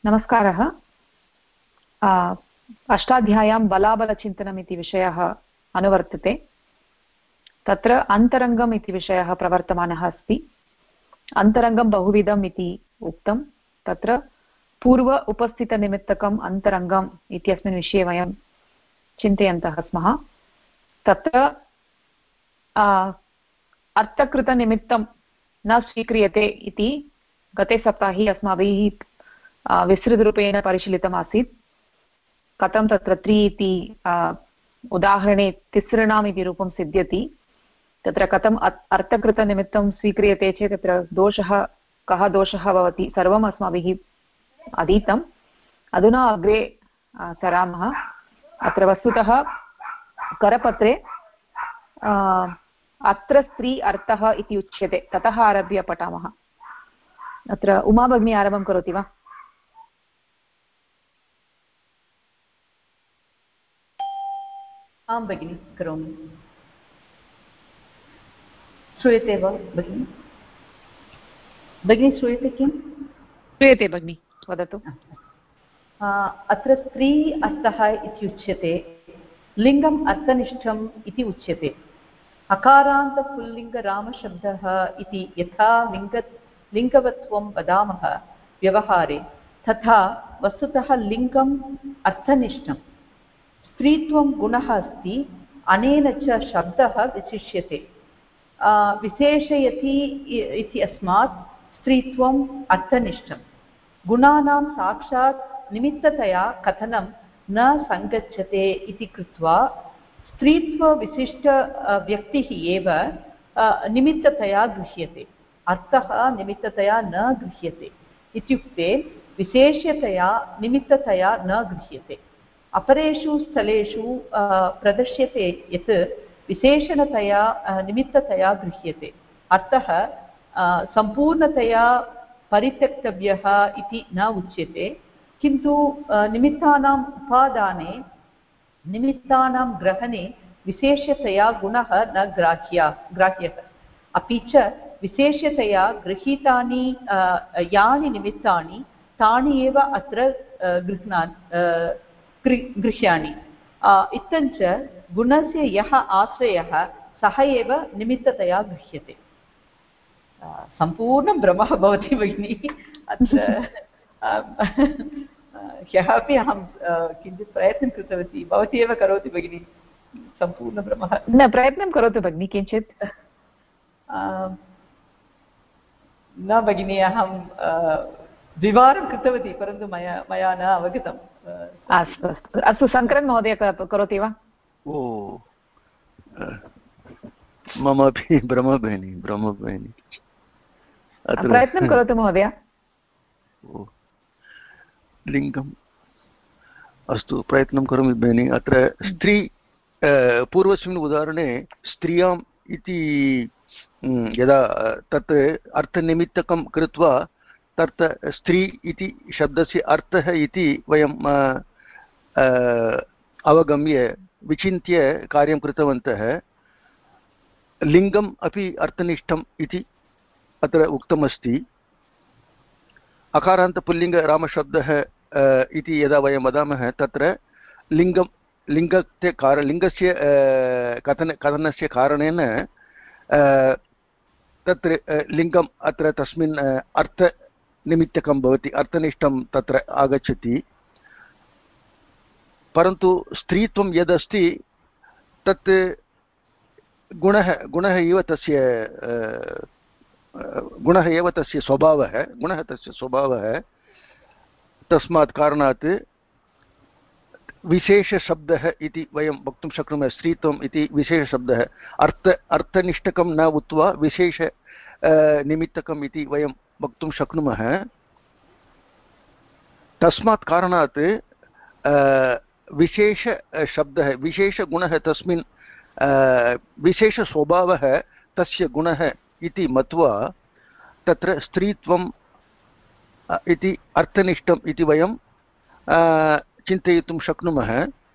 नमस्कारः। अष्टाध्याय्यां बलाबलचिन्तनम् इति विषयः अनुवर्तते। तत्र अन्तरङ्गम् इति विषयः प्रवर्तमानः अस्ति। अन्तरङ्गं बहुविधम् इति उक्तं। तत्र पूर्व उपस्थितनिमित्तकम् अन्तरङ्गम् इत्यस्मिन् विषये वयं चिन्तयन्तः स्मः। तत्र अर्थकृतनिमित्तं न स्वीक्रियते इति गते सप्ताहे अस्माभिः विस्तृतरूपेण परिशीलितमासीत्। कथं तत्र त्रि इति उदाहरणे तिसृणाम् इति रूपं सिद्ध्यति। तत्र कथम् अर्थकृतनिमित्तं स्वीक्रियते चेत् तत्र दोषः कः दोषः भवति सर्वम् अस्माभिः अधीतम्। अधुना अग्रे सरामः। अत्र वस्तुतः करपत्रे अत्र स्त्री अर्थः इति उच्यते। ततः आरभ्य पठामः। अत्र उमा भगिनी आरम्भं करोति वा? आं भगिनि करोमि। श्रूयते वा भगिनि? भगिनि श्रूयते किं? श्रूयते भगिनि, वदतु। अत्र स्त्री अर्थः इत्युच्यते, लिङ्गम् अर्थनिष्ठम् इति उच्यते। अकारान्तपुल्लिङ्गरामशब्दः इति यथा लिङ्गवत्वं वदामः व्यवहारे, तथा वस्तुतः लिङ्गम् अर्थनिष्ठम्। स्त्रीत्वं गुणः अस्ति, अनेन च शब्दः विशिष्यते। विशेषयति इति अस्मात् स्त्रीत्वम् अर्थनिष्ठम्। गुणानां साक्षात् निमित्ततया कथनं न सङ्गच्छते इति कृत्वा स्त्रीत्वविशिष्ट व्यक्तिः एव निमित्ततया गृह्यते। अर्थः निमित्ततया न गृह्यते। इत्युक्ते विशेष्यतया निमित्ततया न गृह्यते। अपरेषु स्थलेषु प्रदर्श्यते यत् विशेषणतया निमित्ततया गृह्यते। अर्थः सम्पूर्णतया परित्यक्तव्यः इति न उच्यते, किन्तु निमित्तानाम् उपादाने निमित्तानां ग्रहणे विशेषतया गुणः न ग्राह्यः। अपि च विशेषतया गृहीतानि यानि निमित्तानि तानि एव अत्र गृह्याणि। इत्थञ्च गुणस्य यः आश्रयः सः एव निमित्ततया गृह्यते। सम्पूर्णं भ्रमः भवति भगिनि। अत्र ह्यः अपि अहं किञ्चित् प्रयत्नं कृतवती, भवती एव करोति भगिनि। सम्पूर्णभ्रमः। न, प्रयत्नं करोतु भगिनि किञ्चित्। न भगिनि, अहं द्विवारं कृतवती, परन्तु मया न अवगतम्। अस्तु अस्तु अस्तु, शङ्करन् महोदय करोति वा? ओ, मम अपि भ्रमः भगिनि। प्रयत्नं करोतु महोदय। लिङ्गम् अस्तु, प्रयत्नं करोमि भगिनि। अत्र स्त्री पूर्वस्मिन् उदाहरणे स्त्रियाम् इति यदा तत् अर्थनिमित्तकं कृत्वा तत् स्त्री इति शब्दस्य अर्थः इति वयं अवगम्य विचिन्त्य कार्यं कृतवन्तः। लिङ्गम् अपि अर्थनिष्ठम् इति अत्र उक्तमस्ति। अकारान्तपुल्लिङ्गरामशब्दः इति यदा वयं वदामः तत्र लिङ्गस्य कथनस्य कारणेन तत्र लिङ्गम् अत्र तस्मिन् अर्थनिमित्तकं भवति, अर्थनिष्ठं तत्र आगच्छति। परन्तु स्त्रीत्वं यदस्ति तत् गुणः एव तस्य स्वभावः। तस्मात् कारणात् विशेषशब्दः इति वयं वक्तुं शक्नुमः। स्त्रीत्वम् इति विशेषशब्दः, अर्थनिष्ठकं न उक्त्वा विशेष निमित्तकम् इति वयं वक्तुं शक्नुमः। तस्मात् कारणात् विशेषशब्दः, विशेषगुणः तस्मिन् विशेषस्वभावः तस्य गुणः इति मत्वा तत्र स्त्रीत्वम् इति अर्थनिष्ठम् इति वयं चिन्तयितुं शक्नुमः।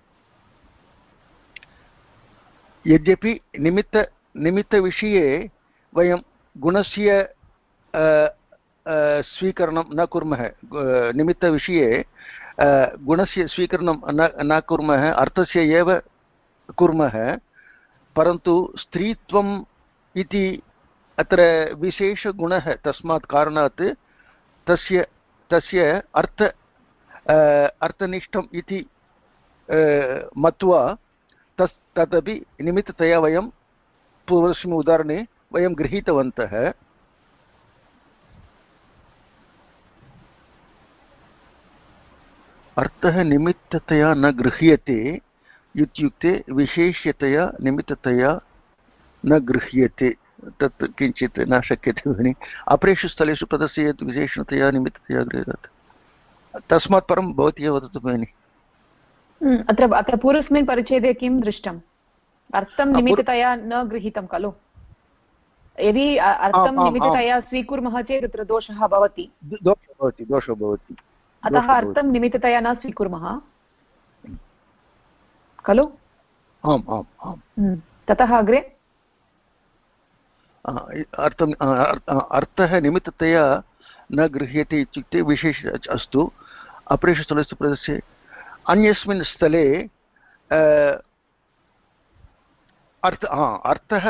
यद्यपि निमित्तविषये वयं गुणस्य स्वीकरणं न कुर्मः, निमित्तविषये गुणस्य स्वीकरणं न कुर्मः, अर्थस्य एव कुर्मः, परन्तु स्त्रीत्वम् इति अत्र विशेषगुणः, तस्मात् कारणात् तस्य अर्थनिष्ठम् इति मत्वा तदपि निमित्ततया वयं पूर्वस्मिन् उदाहरणे वयं गृहीतवन्तः। अर्थः निमित्ततया न गृह्यते इत्युक्ते विशेष्यतया निमित्ततया न गृह्यते, तत् किञ्चित् न शक्यते भगिनि। अपरेषु स्थलेषु पदस्य यत् विशेषणतया निमित्ततया गृह्यते, तस्मात् परं भवती एव वदतु भगिनि। अत्र पूर्वस्मिन् परिच्छेदे किं दृष्टम्? अर्थं निमित्ततया न गृहीतं खलु? यदि अर्थं निमित्ततया स्वीकुर्मः चेत् तत्र दोषः भवति, दोषो भवति। अतः अर्थं निमित्ततया न स्वीकुर्मः खलु? आम् आम् आम्। ततः अग्रे अर्थः निमित्ततया न गृह्यते इत्युक्ते विशेष अस्तु। अपरेषु स्थलेषु पदस्य अन्यस्मिन् स्थले अर्थः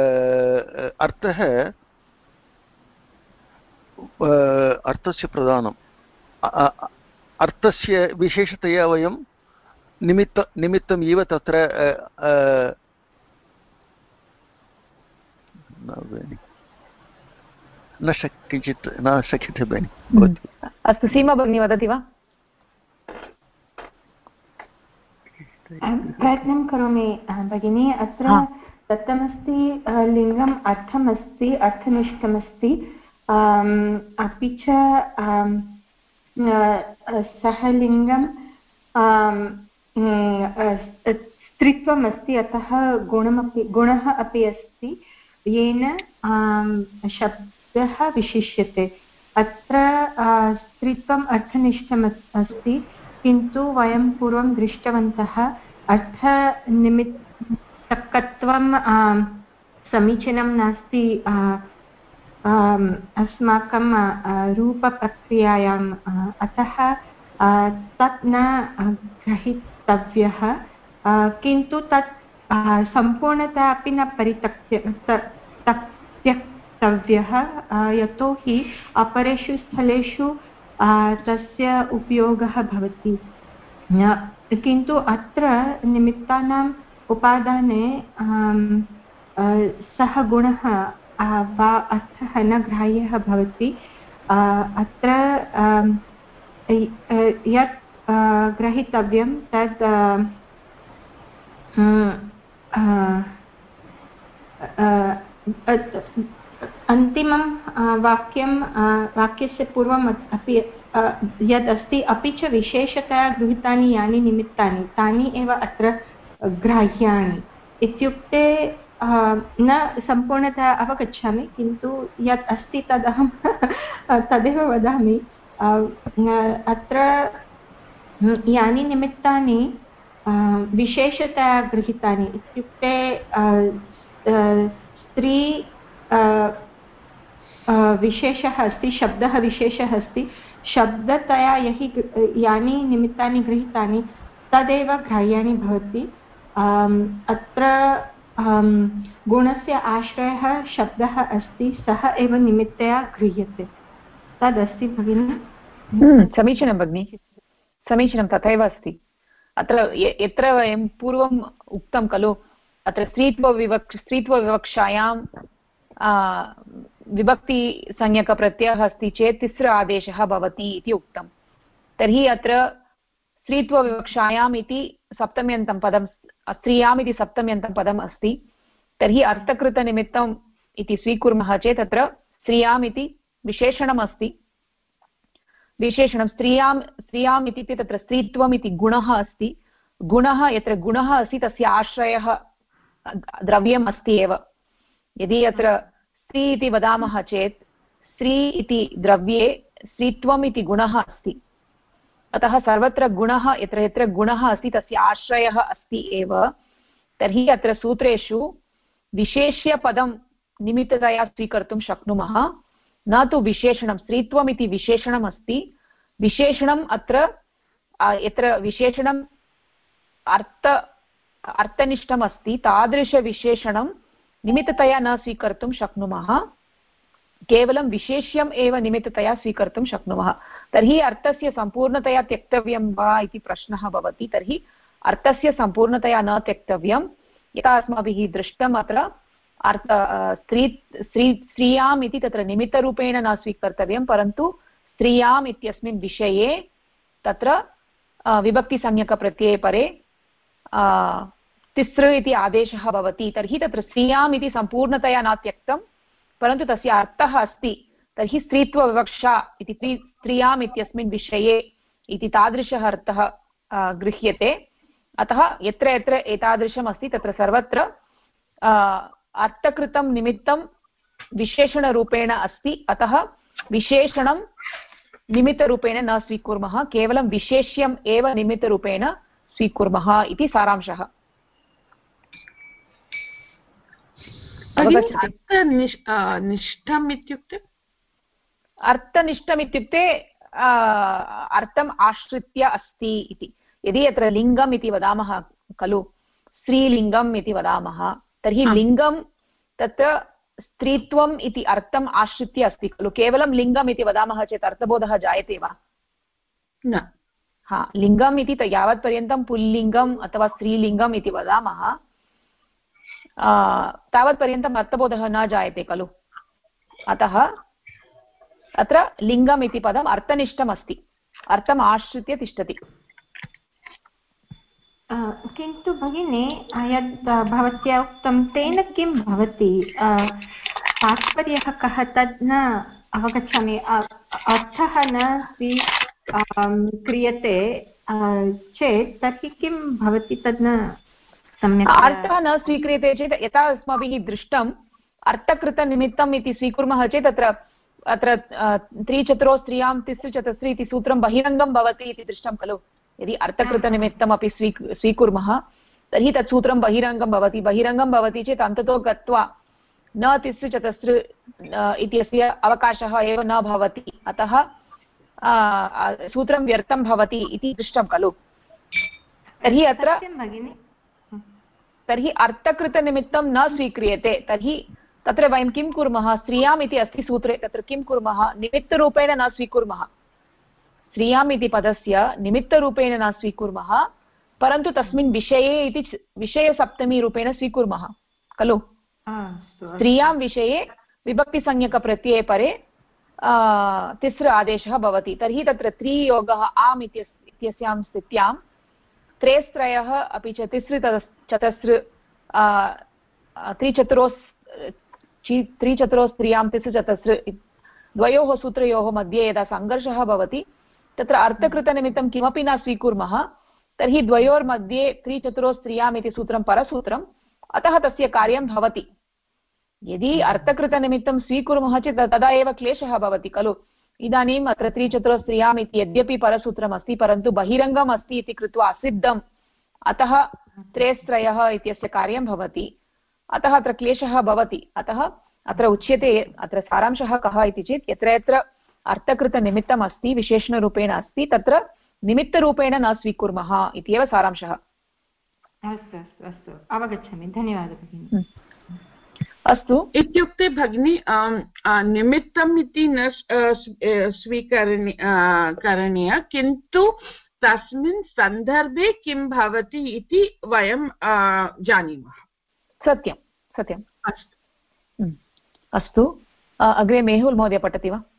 अर्थस्य प्रधानम्, अर्थस्य विशेषतया वयं निमित्तम् इव तत्र किञ्चित् न शक्यते भगिनि। अस्तु, सीमा भगिनी वदति वा? प्रयत्नं करोमि भगिनी। अत्र दत्तमस्ति लिङ्गम् अर्थमस्ति, अर्थनिष्ठमस्ति, अपि च सः लिङ्गं स्त्रीत्वम् अस्ति, अतः गुणः अपि अस्ति येन शब्दः विशिष्यते। अत्र स्त्रीत्वम् अर्थनिष्ठम् अस्ति, किन्तु वयं पूर्वं दृष्टवन्तः अर्थनिमित्तकत्वं समीचीनं नास्ति अस्माकं रूपप्रक्रियायाम्, अतः तत् न ग्रहीतव्यः, किन्तु तत् सम्पूर्णतया अपि न त्यक्तव्यः, यतोहि अपरेषु स्थलेषु तस्य उपयोगः भवति। किन्तु अत्र निमित्तानाम् उपादाने सः गुणः वा अर्थः न ग्राह्यः भवति। अत्र यत् ग्रहीतव्यं तद् अन्तिमं वाक्यस्य पूर्वम् अपि यद् अस्ति, अपि च विशेषतया गृहीतानि यानि निमित्तानि तानि एव अत्र ग्राह्याणि इत्युक्ते न सम्पूर्णतया अवगच्छामि, किन्तु यत् अस्ति तदहं तदेव वदामि। अत्र यानि निमित्तानि विशेषतया गृहीतानि इत्युक्ते स्त्री विशेषः अस्ति, शब्दः विशेषः अस्ति, शब्दतया यानि निमित्तानि गृहीतानि तदेव ग्राह्याणि भवति। अत्र गुणस्य आश्रयः शब्दः अस्ति, सः एव निमित्तया गृह्यते, तदस्ति भगिनि। समीचीनं भगिनि, समीचीनं, तथैव अस्ति। अत्र यत्र वयं पूर्वम् उक्तं खलु, अत्र स्त्रीत्वविवक्षायां विभक्तिसंज्ञकप्रत्ययः अस्ति चेत् तिस्र आदेशः भवति इति उक्तं। तर्हि अत्र स्त्रीत्वविवक्षायाम् इति सप्तम्यन्तं पदं, स्त्रियाम् इति सप्तम्यन्तं पदम् अस्ति। तर्हि अर्थकृतनिमित्तम् इति स्वीकुर्मः चेत् अत्र स्त्रियाम् इति विशेषणम् अस्ति। विशेषणं स्त्रियाम् इत्युक्ते तत्र स्त्रीत्वम् इति गुणः अस्ति। गुणः, यत्र गुणः अस्ति तस्य आश्रयः द्रव्यम् अस्ति एव। यदि अत्र स्त्री इति वदामः चेत् स्त्री इति द्रव्ये स्त्रीत्वम् इति गुणः अस्ति, अतः सर्वत्र गुणः, यत्र यत्र गुणः अस्ति तस्य आश्रयः अस्ति एव। तर्हि अत्र सूत्रेषु विशेष्यपदं निमित्ततया स्वीकर्तुं शक्नुमः, न तु विशेषणं। स्त्रीत्वम् इति विशेषणम् अस्ति, विशेषणम् अत्र यत्र विशेषणम् अर्थनिष्ठम् अस्ति तादृशविशेषणं निमित्ततया न स्वीकर्तुं शक्नुमः, केवलं विशेष्यम् एव निमित्ततया स्वीकर्तुं शक्नुमः। तर्हि अर्थस्य सम्पूर्णतया त्यक्तव्यं वा इति प्रश्नः भवति। तर्हि अर्थस्य सम्पूर्णतया न त्यक्तव्यं, यथा अस्माभिः दृष्टम् अत्र स्त्रियाम् इति तत्र निमित्तरूपेण न स्वीकर्तव्यं, परन्तु स्त्रियाम् इत्यस्मिन् विषये तत्र विभक्तिसंज्ञकप्रत्यये परे तिसृ इति आदेशः भवति। तर्हि तत्र स्त्रियाम् इति सम्पूर्णतया न त्यक्तं, परन्तु तस्य अर्थः अस्ति। तर्हि स्त्रीत्वविवक्षा इति स्त्रियाम् इत्यस्मिन् विषये इति तादृशः अर्थः गृह्यते। अतः यत्र यत्र एतादृशम् अस्ति तत्र सर्वत्र अर्थकृतं निमित्तं विशेषणरूपेण अस्ति, अतः विशेषणं निमित्तरूपेण न स्वीकुर्मः, केवलं विशेष्यम् एव निमित्तरूपेण स्वीकुर्मः इति सारांशः। अर्थनिष्ठम् इत्युक्ते अर्थनिष्ठम् इत्युक्ते अर्थम् आश्रित्य अस्ति इति। यदि अत्र लिङ्गम् इति वदामः खलु, स्त्रीलिङ्गम् इति वदामः, तर्हि लिङ्गं तत्र स्त्रीत्वम् इति अर्थम् आश्रित्य अस्ति खलु। केवलं लिङ्गम् इति वदामः चेत् अर्थबोधः जायते वा? न। हा, लिङ्गम् इति यावत्पर्यन्तं पुल्लिङ्गम् अथवा स्त्रीलिङ्गम् इति वदामः तावत्पर्यन्तम् अर्थबोधः न जायते खलु। अतः अत्र लिङ्गम् इति पदम् अर्थनिष्ठम् अस्ति, अर्थम् आश्रित्य तिष्ठति। किन्तु भगिनी यद् भवत्या उक्तं तेन किं भवति, तात्पर्यः कः तद् न अवगच्छामि। अर्थः न क्रियते चेत् तर्हि किं भवति, तद् न सम्यक्। अर्थः न स्वीक्रियते चेत् यथा अस्माभिः दृष्टम् अर्थकृतनिमित्तम् इति स्वीकुर्मः चेत् अत्र त्रिचतुरो स्त्रियां तिसृचतस्रि इति सूत्रं बहिरङ्गं भवति इति दृष्टं खलु। यदि अर्थकृतनिमित्तमपि स्वीकुर्मः तर्हि तत् सूत्रं बहिरङ्गं भवति। बहिरङ्गं भवति चेत् अन्ततो गत्वा न तिसृचतस्र इत्यस्य अवकाशः एव न भवति, अतः सूत्रं व्यर्थं भवति इति दृष्टं खलु। तर्हि अत्र तर्हि अर्थकृतनिमित्तं न स्वीक्रियते। तर्हि तत्र वयं किं कुर्मः, स्त्रियाम् इति अस्ति सूत्रे, तत्र किं कुर्मः, निमित्तरूपेण न स्वीकुर्मः। स्त्रियाम् इति पदस्य निमित्तरूपेण न स्वीकुर्मः, परन्तु तस्मिन् विषये इति विषयसप्तमीरूपेण स्वीकुर्मः खलु। स्त्रियां विषये विभक्तिसंज्ञकप्रत्यये परे तिसृ आदेशः भवति। तर्हि तत्र त्रियोगः आम् इत्यस्यां स्थित्यां त्रेस्त्रयः अपि च तिसृचतस्र त्रिचतुरो स्त्रियां तिसृचतस्र द्वयोः सूत्रयोः मध्ये यदा सङ्घर्षः भवति तत्र अर्थकृतनिमित्तं किमपि न स्वीकुर्मः, तर्हि द्वयोर्मध्ये त्रिचतुरो स्त्रियाम् इति सूत्रं परसूत्रम्, अतः तस्य कार्यं भवति। यदि अर्थकृतनिमित्तं स्वीकुर्मः चेत् तदा एव क्लेशः भवति खलु। इदानीम् अत्र त्रिचतुरो स्त्रियाम् इति यद्यपि परसूत्रम् अस्ति, परन्तु बहिरङ्गम् अस्ति इति कृत्वा असिद्धम्, अतः त्रेस्त्रयः इत्यस्य कार्यं भवति, अतः अत्र क्लेशः भवति। अतः अत्र उच्यते, अत्र सारांशः कः इति चेत् यत्र यत्र अर्थकृतनिमित्तम् अस्ति, विशेषणरूपेण अस्ति, तत्र निमित्तरूपेण न स्वीकुर्मः इत्येव सारांशः। अस्तु अस्तु अस्तु, अवगच्छामि, धन्यवादः भगिनी। अस्तु, इत्युक्ते भगिनी निमित्तम् इति न करणीय, किन्तु तस्मिन् सन्दर्भे किं भवति इति वयं जानीमः। सत्यं सत्यम्। अस्तु अस्तु, अग्रे मेहुल् महोदय पठति वा?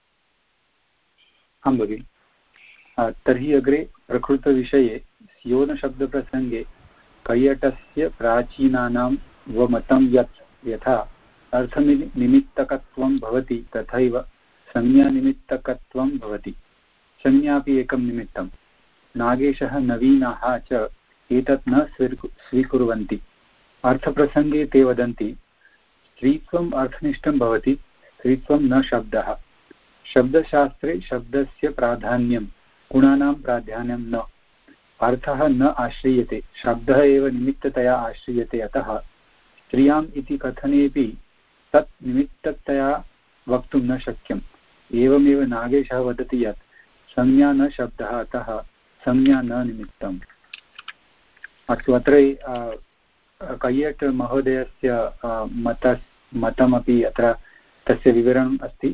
आं भगिनि। तर्हि अग्रे प्रकृतविषये स्योनशब्दप्रसङ्गे कैयटस्य प्राचीनानां वमतं यत् यथा अर्थनिमित्तकत्वं भवति तथैव संज्ञानिमित्तकत्वं भवति। संज्ञापि एकं निमित्तं। नागेशः नवीनाः च एतत् न स्वीकुर्वन्ति। अर्थप्रसङ्गे ते वदन्ति स्त्रीत्वम् अर्थनिष्ठं भवति, स्त्रीत्वं न शब्दः। शब्दशास्त्रे शब्दस्य प्राधान्यं, गुणानां प्राधान्यं न। अर्थः न आश्रियते, शब्दः एव निमित्ततया आश्रियते। अतः स्त्रियाम् इति कथनेपि तत् निमित्ततया वक्तुं न शक्यम्। एवमेव नागेशः वदति यत् संज्ञा न शब्दः, अतः संज्ञा न निमित्तम्। अस्तु, अत्र कैयट् महोदयस्य मतमपि अत्र तस्य विवरणम् अस्ति।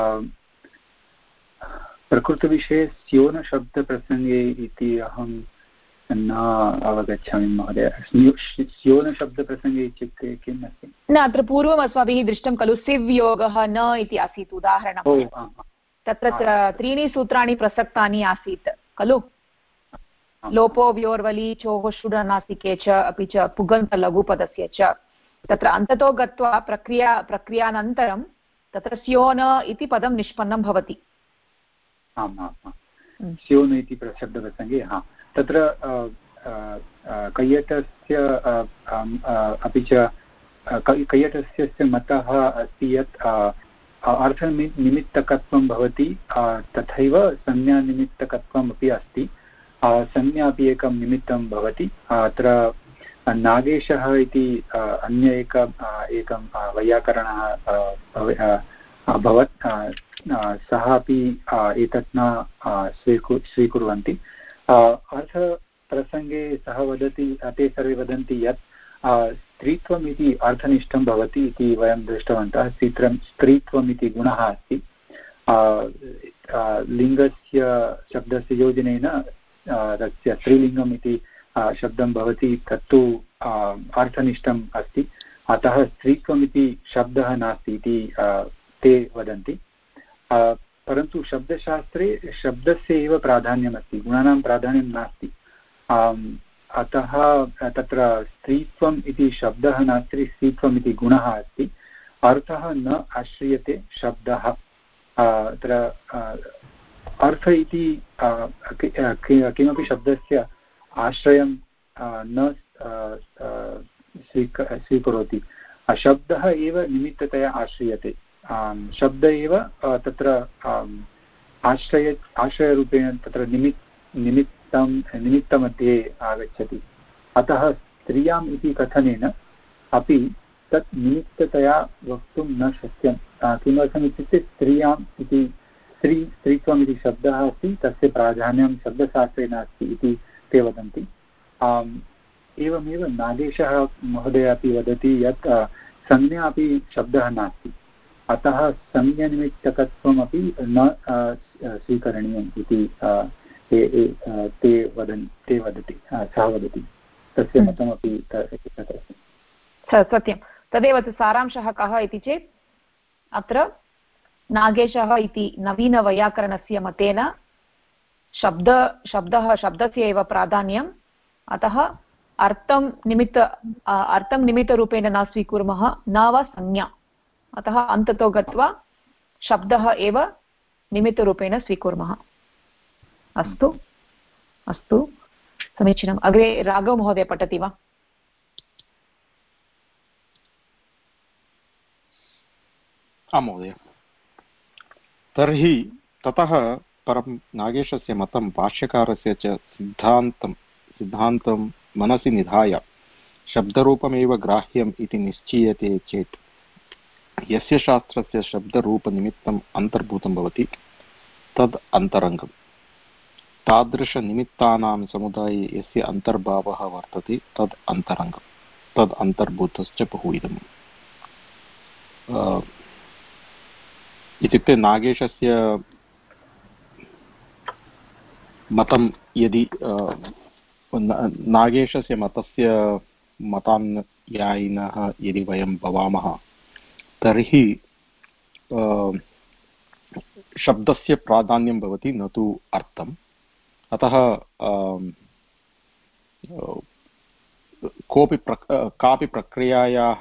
प्रकृतविषये स्योनशब्दप्रसङ्गे इति अहं न अवगच्छामि महोदय। स्योनशब्दप्रसङ्गे इत्युक्ते किम् अस्ति? न, अत्र पूर्वम् अस्माभिः दृष्टं खलु सिव्योगः न इति आसीत् उदाहरणं। तत्र त्रीणि सूत्राणि प्रसक्तानि आसीत् खलु। लोपो व्योर्वलि चोः शुडनासिके च अपि च पुगन्तलघुपदस्य च। तत्र अन्ततो गत्वा प्रक्रियानन्तरं तत्र स्योन इति पदं निष्पन्नं भवति। आम् आम्, स्योन इति शब्दप्रसङ्गे तत्र कैयटस्य अपि च कैयटस्य मतः अस्ति यत् अर्थनिमित्तकत्वं भवति, तथैव संज्ञानिमित्तकत्वम् अपि अस्ति। संज्ञा अपि एकं निमित्तं भवति। अत्र नागेशः इति अन्य एकं वैयाकरणः अभवत्। सः अपि एतत् न स्वीकुर्वन्ति। अर्थप्रसङ्गे सः वदति, ते सर्वे वदन्ति यत् स्त्रीत्वम् इति अर्थनिष्ठं भवति इति वयं दृष्टवन्तः। स्त्रीत्वम् इति गुणः अस्ति। लिङ्गस्य शब्दस्य योजनेन तस्य स्त्रीलिङ्गम् इति शब्दं भवति, तत्तु अर्थनिष्ठम् अस्ति। अतः स्त्रीत्वम् इति शब्दः नास्ति इति ते वदन्ति। परन्तु शब्दशास्त्रे शब्दस्य एव प्राधान्यमस्ति, गुणानां प्राधान्यं नास्ति। अतः तत्र स्त्रीत्वम् इति शब्दः नास्ति, स्त्रीत्वम् इति गुणः अस्ति। अर्थः न आश्रियते शब्दः। अत्र अर्थ इति किमपि शब्दस्य आश्रयं न स्वीकरोति। शब्दः एव निमित्ततया आश्रियते। शब्द एव तत्र आश्रयरूपेण तत्र निमित्तमध्ये आगच्छति। अतः स्त्रियाम् इति कथनेन अपि तत् निमित्ततया वक्तुं न शक्यं। किमर्थम् इत्युक्ते स्त्रियाम् इति स्त्रीत्वम् इति शब्दः अस्ति, तस्य प्राधान्यं शब्दशास्त्रे नास्ति इति ते वदन्ति। एवमेव नागेशः महोदय अपि वदति यत् संज्ञा अपि शब्दः नास्ति, अतः संज्ञानिमित्तकत्वमपि न स्वीकरणीयम् इति ते वदति, सः वदति। तस्य मतमपि तत् अस्ति। सत्यं, तदेव सारांशः कः इति चेत् अत्र नागेशः इति नवीनवैयाकरणस्य मतेन शब्दस्य एव प्राधान्यम्, अतः अर्थं निमित्तरूपेण न स्वीकुर्मः, न वा संज्ञा। अतः अन्ततो गत्वा शब्दः एव निमित्तरूपेण स्वीकुर्मः। अस्तु अस्तु, समीचीनम्। अग्रे राघव महोदय पठति वा? आम् महोदय। तर्हि ततः परं नागेशस्य मतं भाष्यकारस्य च सिद्धान्तं मनसि निधाय शब्दरूपमेव ग्राह्यम् इति निश्चीयते चेत् यस्य शास्त्रस्य शब्दरूपनिमित्तम् अन्तर्भूतं भवति तद् अन्तरङ्गम्। तादृशनिमित्तानां समुदाये यस्य अन्तर्भावः वर्तते तद् अन्तरङ्गम्, तद् अन्तर्भूतश्च बहुविधम्। इत्युक्ते नागेशस्य मतं यदि नागेशस्य मतस्य मतानुयायिनः यदि वयं भवामः तर्हि शब्दस्य प्राधान्यं भवति, न तु अर्थम्। अतः कापि प्रक्रियायाः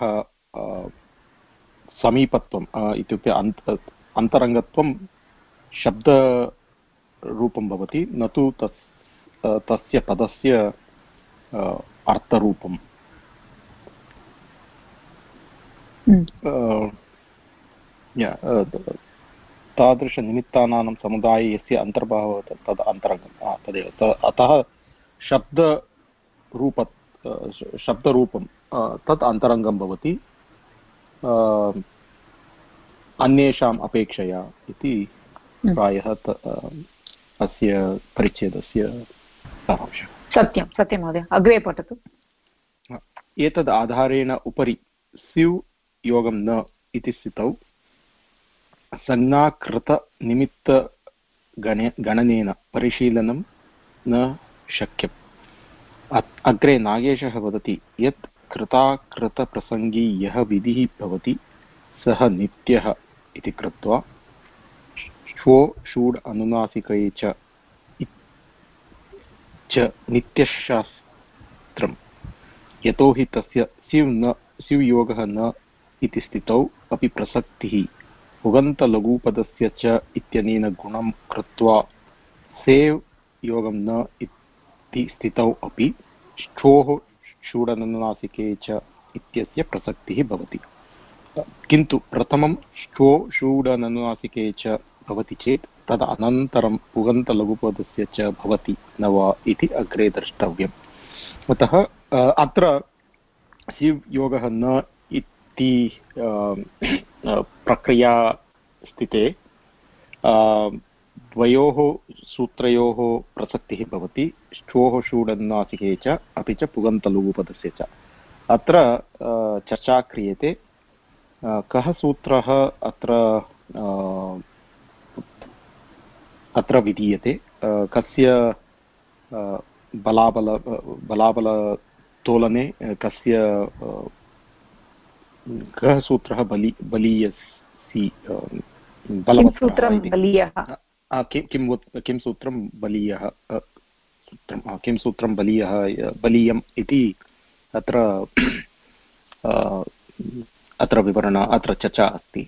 समीपत्वम् इत्युक्ते अन्तरङ्गत्वं शब्दरूपं भवति, न तु तस्य पदस्य अर्थरूपम्। तादृशनिमित्तानां समुदाये यस्य अन्तर्भावः तद् अन्तरङ्गं तदेव। अतः शब्दरूपं तत् अन्तरङ्गं भवति। अन्येषाम् अपेक्षया इति प्रायः अस्य परिच्छेदस्य सारांशः। सत्यं सत्यं महोदय, अग्रे पठतु। एतद् आधारेण उपरि स्यु योगं न इति स्थितौ संज्ञाकृतनिमित्तगणनेन परिशीलनं न शक्यम्। अग्रे नागेशः वदति यत् कृताकृतप्रसङ्गी यः विधिः भवति सः नित्यः इति कृत्वा श्वो षूड् अनुनासिके च नित्यशास्त्रम्। यतोहि तस्य स्युयोगः न इति स्थितौ अपि प्रसक्तिः पुगन्तलघुपदस्य च इत्यनेन गुणं कृत्वा सेव् योगं न इति स्थितौ अपि ष्ठोः षूडनुनासिके च इत्यस्य प्रसक्तिः भवति। किन्तु प्रथमं ष्ठो षूडनुनासिके च भवति चेत् तद् अनन्तरं पुगन्तलघुपदस्य च भवति न वा इति अग्रे द्रष्टव्यम्। अतः अत्र स्युयोगः न इति प्रक्रिया स्थिते द्वयोः सूत्रयोः प्रसक्तिः भवति, ष्ठोः षूडनुनासिके च अपि च पुगन्तलघुपदस्य च। अत्र चर्चा क्रियते कः सूत्रः अत्र विधीयते, कस्य बलाबलतोलने कस्य कः सूत्रः बलीयसी किं सूत्रं बलीयः किं सूत्रं बलीयम् इति अत्र विवरण अत्र चर्चा अस्ति।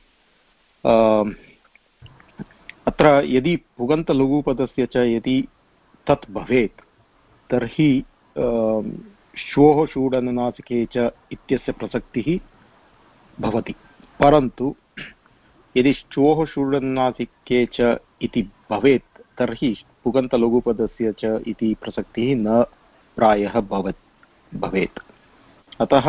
अत्र यदि पुगन्तलघुपदस्य च यदि तत् भवेत् तर्हि श्वोः षूडनुनासिके च इत्यस्य प्रसक्तिः भवति। परन्तु यदि श्वोः षूडनुनासिके च इति भवेत् तर्हि पुगन्तलघुपदस्य च इति प्रसक्तिः न प्रायः भवेत्। अतः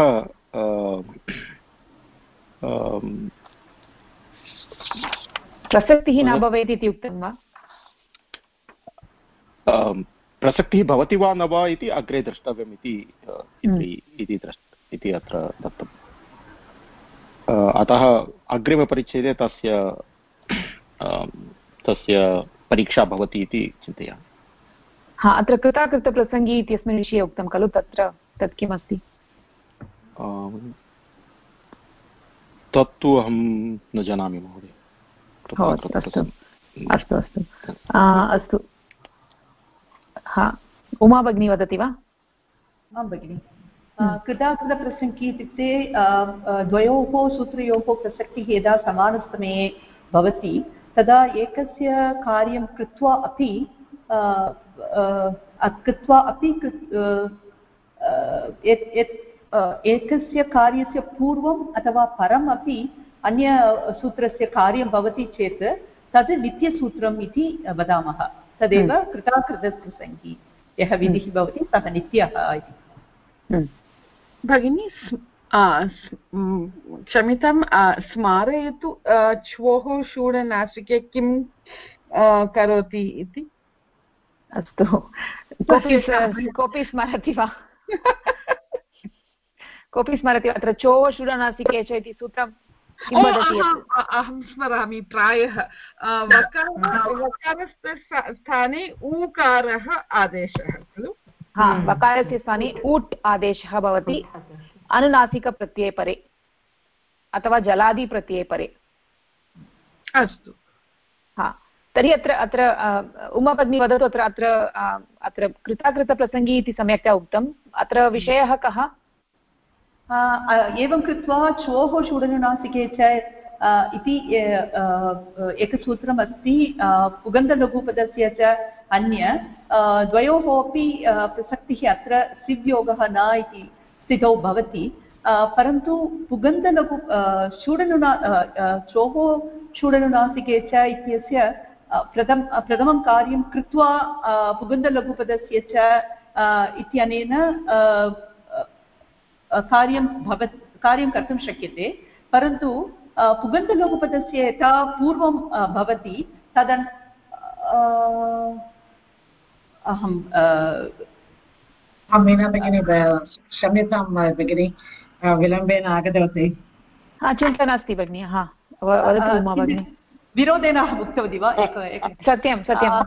प्रसक्तिः न भवेत् इति उक्तं वा? प्रसक्तिः भवति वा न वा इति अग्रे द्रष्टव्यम् इति अत्र दत्तम्। अतः अग्रिमपरिच्छेदे तस्य परीक्षा भवति इति चिन्तयामि। हा, अत्र कृताकृतप्रसङ्गी इत्यस्मिन् विषये उक्तं खलु, तत् किमस्ति? तत्तु अहं न जानामि महोदय। अस्तु। हा, उमा भगिनी वदति वा? आं भगिनि। कृताकृतप्रसङ्गी इत्युक्ते द्वयोः सूत्रयोः प्रसक्तिः यदा समानसमये भवति तदा एकस्य कार्यं कृत्वा अपि एकस्य कार्यस्य पूर्वम् अथवा परम् अपि अन्यसूत्रस्य कार्यं भवति चेत् तद् नित्यसूत्रम् इति वदामः। तदेव कृताकृतप्रसङ्गी यः विधिः भवति सः नित्यः इति। भगिनी क्षम्यतां, स्मारयतु श्वोः षूडनासिके किं करोति इति। अस्तु, कोऽपि स्मरति वा? कोऽपि स्मरति वा? अत्र चोः षूडनासिके च इति सूत्रं किं वदति? अहं स्मरामि। प्रायः वकारस्य स्थाने ऊकारः आदेशः खलु? हा, वकारस्य स्थाने ऊट् आदेशः भवति अनुनासिकप्रत्यये परे अथवा जलादिप्रत्यये परे। अस्तु, हा, तर्हि अत्र उमा भगिनी वदतु। अत्र कृताकृतप्रसङ्गी इति सम्यक्तया उक्तम्। अत्र विषयः कः? एवं कृत्वा चोः षूडनुनासिके च इति एकसूत्रम् अस्ति। पुगन्तलघुपदस्य च अन्य द्वयोः अपि प्रसक्तिः अत्र सिव्योगः न इति स्थितौ भवति। परन्तु पुगन्तलघु चोः षूडनुनासिके च इत्यस्य प्रथमं कार्यं कृत्वा पुगन्तलघुपदस्य च इत्यनेन कार्यं कर्तुं शक्यते। परन्तु पुगन्तलघुपदस्य यथा पूर्वं भवति तदन् अहं मीना भगिनी क्षम्यतां भगिनी विलम्बेन आगतवती चिन्ता नास्ति भगिनि वदतु उमा भगिनी विरोधेन अहम् उक्तवती वा सत्यं सत्यम्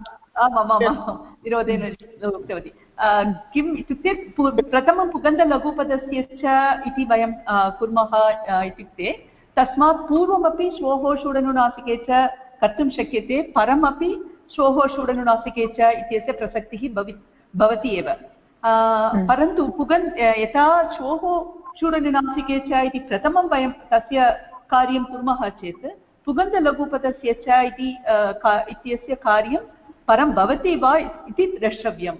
विरोधेन उक्तवती किम् इत्युक्ते प्रथमं पुगन्तलघुपदस्य च इति वयं कुर्मः इत्युक्ते तस्मात् पूर्वमपि श्वोः षूडनुनासिके च कर्तुं शक्यते परमपि श्वोः षूडनुनासिके च इत्यस्य प्रसक्तिः भवति एव परन्तु यथा श्वोः षूडनुनासिके च इति प्रथमं वयं तस्य कार्यं कुर्मः चेत् पुगन्तलघुपदस्य च इत्यस्य कार्यं परं भवति वा इति द्रष्टव्यं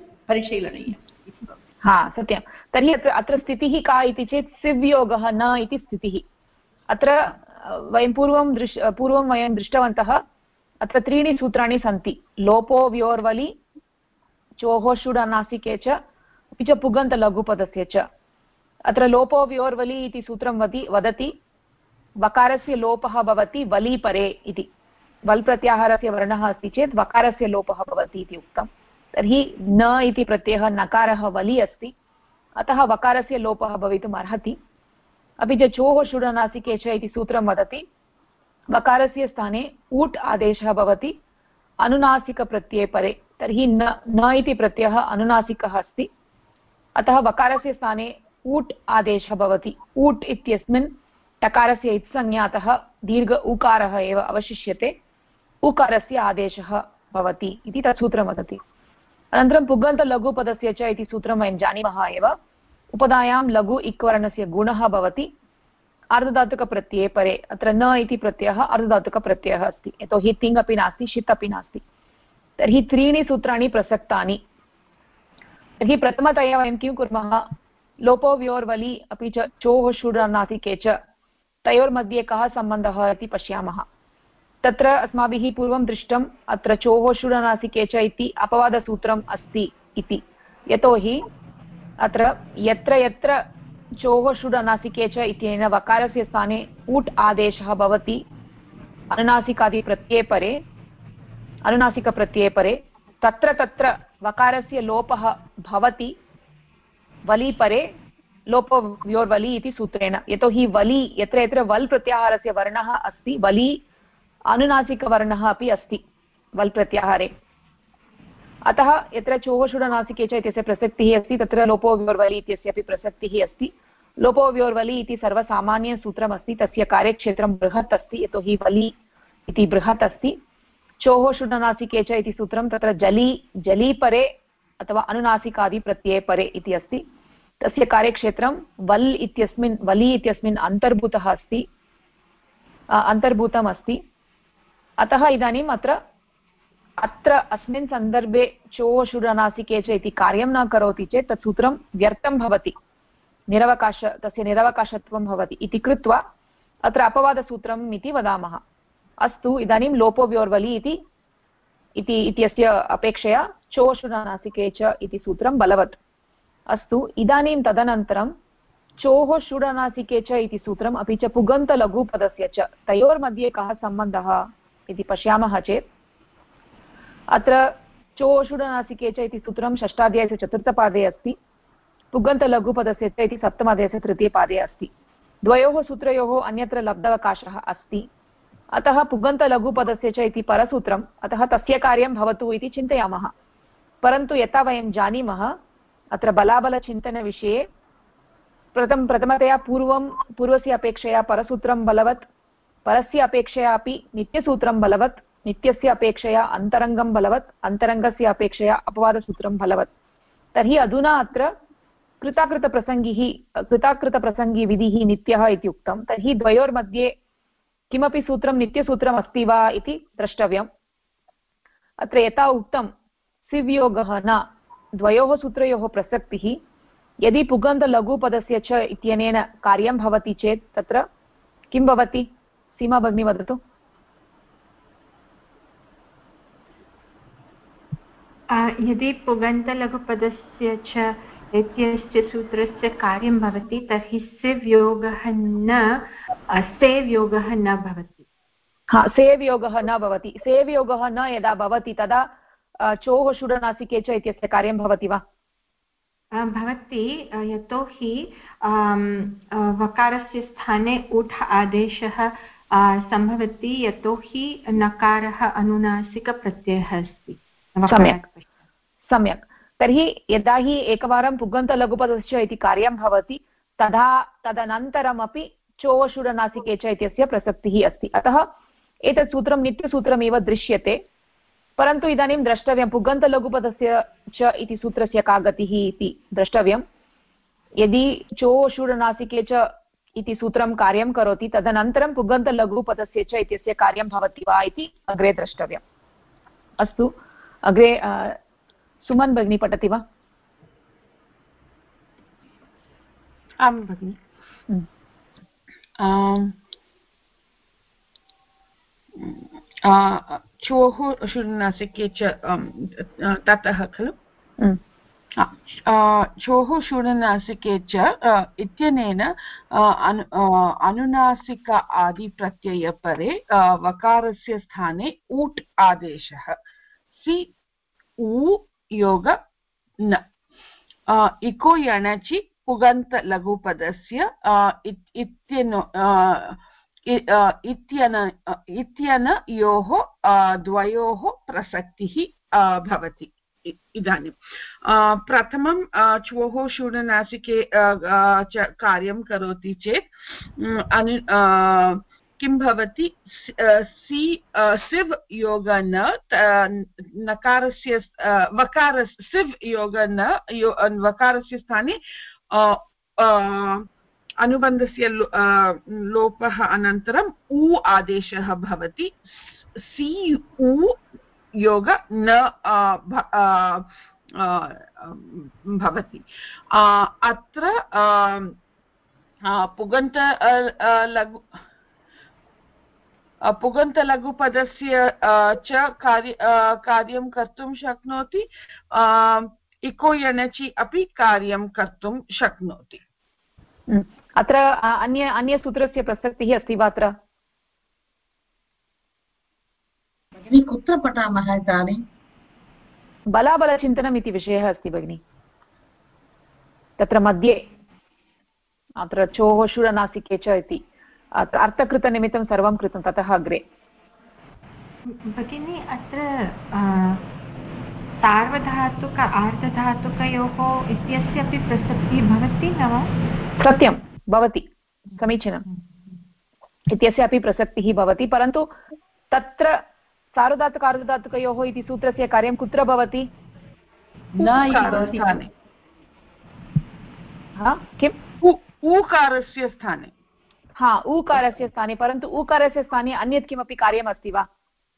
परिशीलनीयं सत्यं तर्हि अत्र स्थितिः का इति चेत् सिव्योगः न इति स्थितिः अत्र वयं पूर्वं वयं दृष्टवन्तः अत्र त्रीणि सूत्राणि सन्ति लोपो व्योर्वलि चोः षुडनासिके च अपि च पुगन्तलघुपदस्य च अत्र लोपो व्योर्वलि इति सूत्रं वदति वकारस्य लोपः भवति वलि परे इति वल् प्रत्याहारस्य वर्णः अस्ति चेत् वकारस्य लोपः भवति इति उक्तं तर्हि न इति प्रत्ययः नकारः वलि अस्ति अतः वकारस्य लोपः भवितुम् अर्हति अपि च चोः षुडनासिके च इति सूत्रं वदति वकारस्य स्थाने ऊट् आदेशः भवति अनुनासिकप्रत्यये परे तर्हि न इति प्रत्ययः अनुनासिकः अस्ति अतः वकारस्य स्थाने ऊट् आदेशः भवति ऊट् इत्यस्मिन् टकारस्य इत्संज्ञातः दीर्घ उकारः एव अवशिष्यते उकारस्य आदेशः भवति इति तत् सूत्रं वदति अनन्तरं पुगन्तलघुपदस्य च इति सूत्रं वयं जानीमः एव उपधायां लघु इक्वर्णस्य गुणः भवति आर्धधातुकप्रत्यये परे अत्र न इति प्रत्ययः आर्धधातुकप्रत्ययः अस्ति यतोहि तिङ् अपि नास्ति षित् अपि नास्ति तर्हि त्रीणि सूत्राणि प्रसक्तानि तर्हि प्रथमतया वयं किं कुर्मः लोपो व्योर्वलि अपि च चोः षुडनासिके च तयोर्मध्ये कः सम्बन्धः इति पश्यामः तत्र अस्माभिः पूर्वं दृष्टम् अत्र चोः षुडनासिके च इति अपवादसूत्रम् अस्ति इति यतोहि अत्र यत्र यत्र चोः षुडनासिके च इत्यनेन वकारस्य स्थाने ऊट् आदेशः भवति अनुनासिकप्रत्यये परे तत्र तत्र वकारस्य लोपः भवति वलि परे लोपो व्योर्वलि इति सूत्रेण यतोहि वलि यत्र यत्र वल् प्रत्याहारस्य वर्णः अस्ति वलि अनुनासिकवर्णः अपि अस्ति वल् प्रत्याहारे अतः यत्र चोः षुडनासिके च इत्यस्य प्रसक्तिः अस्ति तत्र लोपो व्योर्वलि इत्यस्यापि प्रसक्तिः अस्ति लोपो व्योर्वलि इति सर्वसामान्यसूत्रमस्ति तस्य कार्यक्षेत्रं बृहत् अस्ति यतोहि वलि इति बृहत् अस्ति चोः षुडनासिके च इति सूत्रं तत्र जली परे अथवा अनुनासिकादिप्रत्यये परे इति अस्ति तस्य कार्यक्षेत्रं वलि इत्यस्मिन् अन्तर्भूतम् अस्ति अतः इदानीम् अत्र अस्मिन् सन्दर्भे चोः षुडनासिके च इति कार्यं न करोति चेत् तत् सूत्रं व्यर्थं भवति तस्य निरवकाशत्वं भवति इति कृत्वा अत्र अपवादसूत्रम् इति वदामः अस्तु इदानीं लोपो व्योर्वलि इत्यस्य अपेक्षया चोः षुडनासिके च इति सूत्रं बलवत् अस्तु इदानीं तदनन्तरं चोः षुडनासिके च इति सूत्रम् अपि च पुगन्तलघुपदस्य च तयोर्मध्ये कः सम्बन्धः इति पश्यामः चेत् अत्र चोः षुडनासिके च इति सूत्रं षष्ठाध्यायस्य चतुर्थपादे अस्ति पुगन्तलघुपदस्य च इति सप्तमाध्यायस्य तृतीयपादे अस्ति द्वयोः सूत्रयोः अन्यत्र लब्धावकाशः अस्ति अतः पुगन्तलघुपदस्य च इति परसूत्रम् अतः तस्य कार्यं भवतु इति चिन्तयामः परन्तु यथा वयं जानीमः अत्र बलाबलचिन्तनविषये प्रथमतया पूर्वस्य अपेक्षया परसूत्रं बलवत् परस्य अपेक्षया अपि नित्यसूत्रं बलवत् नित्यस्य अपेक्षया अन्तरङ्गं बलवत् अन्तरङ्गस्य अपेक्षया अपवादसूत्रं बलवत् तर्हि अधुना अत्र कृताकृतप्रसङ्गिविधिः नित्यः इति उक्तं तर्हि द्वयोर्मध्ये किमपि सूत्रं नित्यसूत्रम् अस्ति वा इति द्रष्टव्यम् अत्र यथा उक्तं सिव्योगः न द्वयोः सूत्रयोः प्रसक्तिः यदि पुगन्तलघुपदस्य च इत्यनेन कार्यं भवति चेत् तत्र किं भवति सीमा भगिनी वदतु यदि पुगन्तलघुपदस्य च इत्यस्य सूत्रस्य कार्यं भवति तर्हि सेव् योगः न भवति। हा, सेव् योगः न भवति। सेव् योगः न यदा भवति तदा चोः षुडनासिके च इत्यस्य कार्यं भवति वा? भवति, यतोहि वकारस्य स्थाने उठ आदेशः सम्भवति, यतोहि नकारः अनुनासिकप्रत्ययः अस्ति। सम्यक्। तर्हि यदा हि एकवारं पुगन्तलघुपदस्य इति कार्यं भवति तदनन्तरमपि चोषुडनासिके च इत्यस्य प्रसक्तिः अस्ति। अतः एतत् सूत्रं नित्यसूत्रमेव दृश्यते, परन्तु इदानीं द्रष्टव्यं पुगन्तलघुपदस्य च इति सूत्रस्य का गतिः इति द्रष्टव्यं। यदि चोषुडनासिके च इति सूत्रं कार्यं करोति तदनन्तरं पुगन्तलघुपदस्य च इत्यस्य कार्यं भवति वा इति अग्रे द्रष्टव्यम्। अस्तु, अग्रे सुमन् भगिनी पठति वा? आं भगिनि। चोः षुडनासिके च ततः खलु चोः षुडनासिके च इत्यनेन अनुनासिक आदिप्रत्ययपरे वकारस्य स्थाने ऊट् आदेशः सि उ योग न इको यणचि पुगन्त लघुपदस्य इत्यनयोः द्वयोः प्रसक्तिः भवति। इदानीं प्रथमं च्वोः षुडनासिके च कार्यं करोति चेत् किं भवति? सिव् योग न नकारस्य सिव् योग न वकारस्य स्थाने अनुबन्धस्य लोपः अनन्तरम् उ आदेशः भवति। सि उ योग न भवति। अत्र पुगन्तलघुपदस्य च कार्यं कर्तुं शक्नोति, इको यणचि अपि कार्यं कर्तुं शक्नोति। अत्र अन्यसूत्रस्य प्रसक्तिः अस्ति वा? अत्र कुत्र पठामः इदानीं? बलाबलचिन्तनम् इति विषयः अस्ति भगिनि तत्र मध्ये। अत्र चोः षुडनासिके च इति अर्थकृतनिमित्तं सर्वं कृतं, ततः अग्रे। भगिनी, अत्र सार्वधातुक आर्धधातुकयोः इत्यस्यापि प्रसक्तिः भवति न वा? सत्यं भवति, समीचीनम्। इत्यस्यापि प्रसक्तिः भवति, परन्तु तत्र सार्वधातुक आर्धधातुकयोः इति सूत्रस्य कार्यं कुत्र भवति? किम्? ऊकारस्य स्थाने। हा, ऊकारस्य स्थाने, परन्तु ऊकारस्य स्थाने अन्यत् किमपि कार्यमस्ति वा?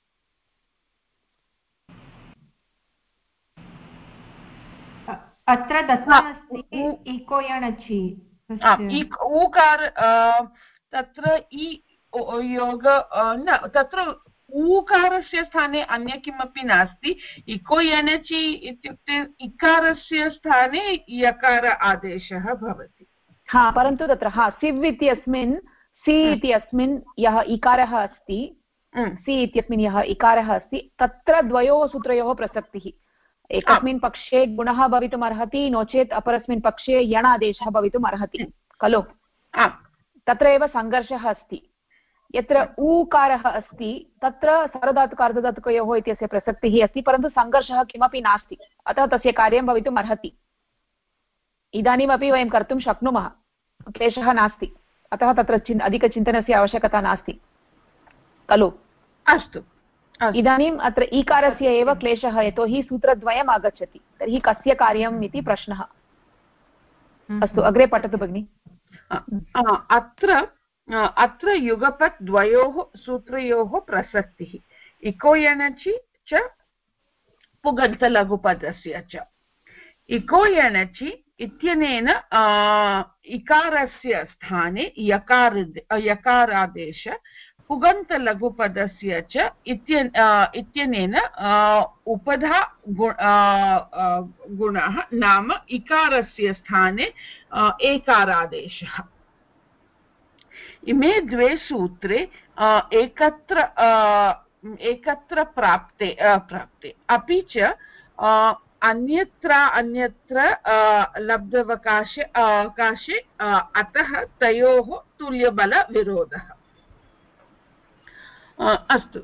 अत्र दत्तमस्ति इको यणचि ऊकार, तत्र योग न, तत्र ऊकारस्य स्थाने अन्य किमपि नास्ति। इको यणचि इत्युक्ते इकारस्य स्थाने यकार आदेशः भवति। हा, परन्तु तत्र सिव् इत्यस्मिन् सि इत्यस्मिन् यः इकारः अस्ति, सि इत्यस्मिन् यः इकारः अस्ति, तत्र द्वयोः सूत्रयोः प्रसक्तिः। एकस्मिन् पक्षे गुणः भवितुम् अर्हति, नो चेत् अपरस्मिन् पक्षे यणादेशः भवितुम् अर्हति खलु। तत्र एव सङ्घर्षः अस्ति। यत्र ऊकारः अस्ति तत्र सार्वधातुक अर्धधातुकयोः इत्यस्य प्रसक्तिः अस्ति, परन्तु सङ्घर्षः किमपि नास्ति, अतः तस्य कार्यं भवितुम् अर्हति। इदानीमपि वयं कर्तुं शक्नुमः, क्लेशः नास्ति, अतः तत्र अधिकचिन्तनस्य आवश्यकता नास्ति खलु। अस्तु, इदानीम् अत्र ईकारस्य एव क्लेशः, यतोहि सूत्रद्वयम् आगच्छति, तर्हि कस्य कार्यम् इति प्रश्नः। अस्तु, अग्रे पठतु भगिनि। अत्र युगपत् द्वयोः सूत्रयोः प्रसक्तिः, इको यणचि च पुगन्तलघुपदस्य च। इको यणचि इत्यनेन इकारस्य स्थाने यकारादेश पुगन्तलघुपदस्य च इत्यनेन उपधा गुणः नाम इकारस्य स्थाने एकारादेशः। इमे द्वे सूत्रे एकत्र प्राप्ते अपि च अन्यत्र लब्धवकाशे अतः तयोः तुल्यबलविरोधः। अस्तु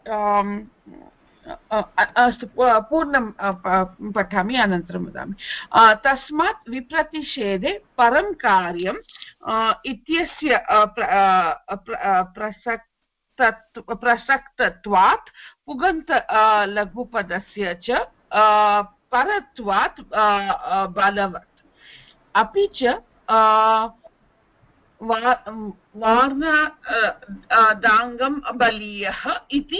पूर्णं पठामि अनन्तरं वदामि। तस्मात् विप्रतिषेधे परं कार्यम् इत्यस्य प्रसक्तत्वात् पुगन्त लघुपदस्य च परत्वात् बलवत् अपि च वार्णादाङ्गं बलीयः इति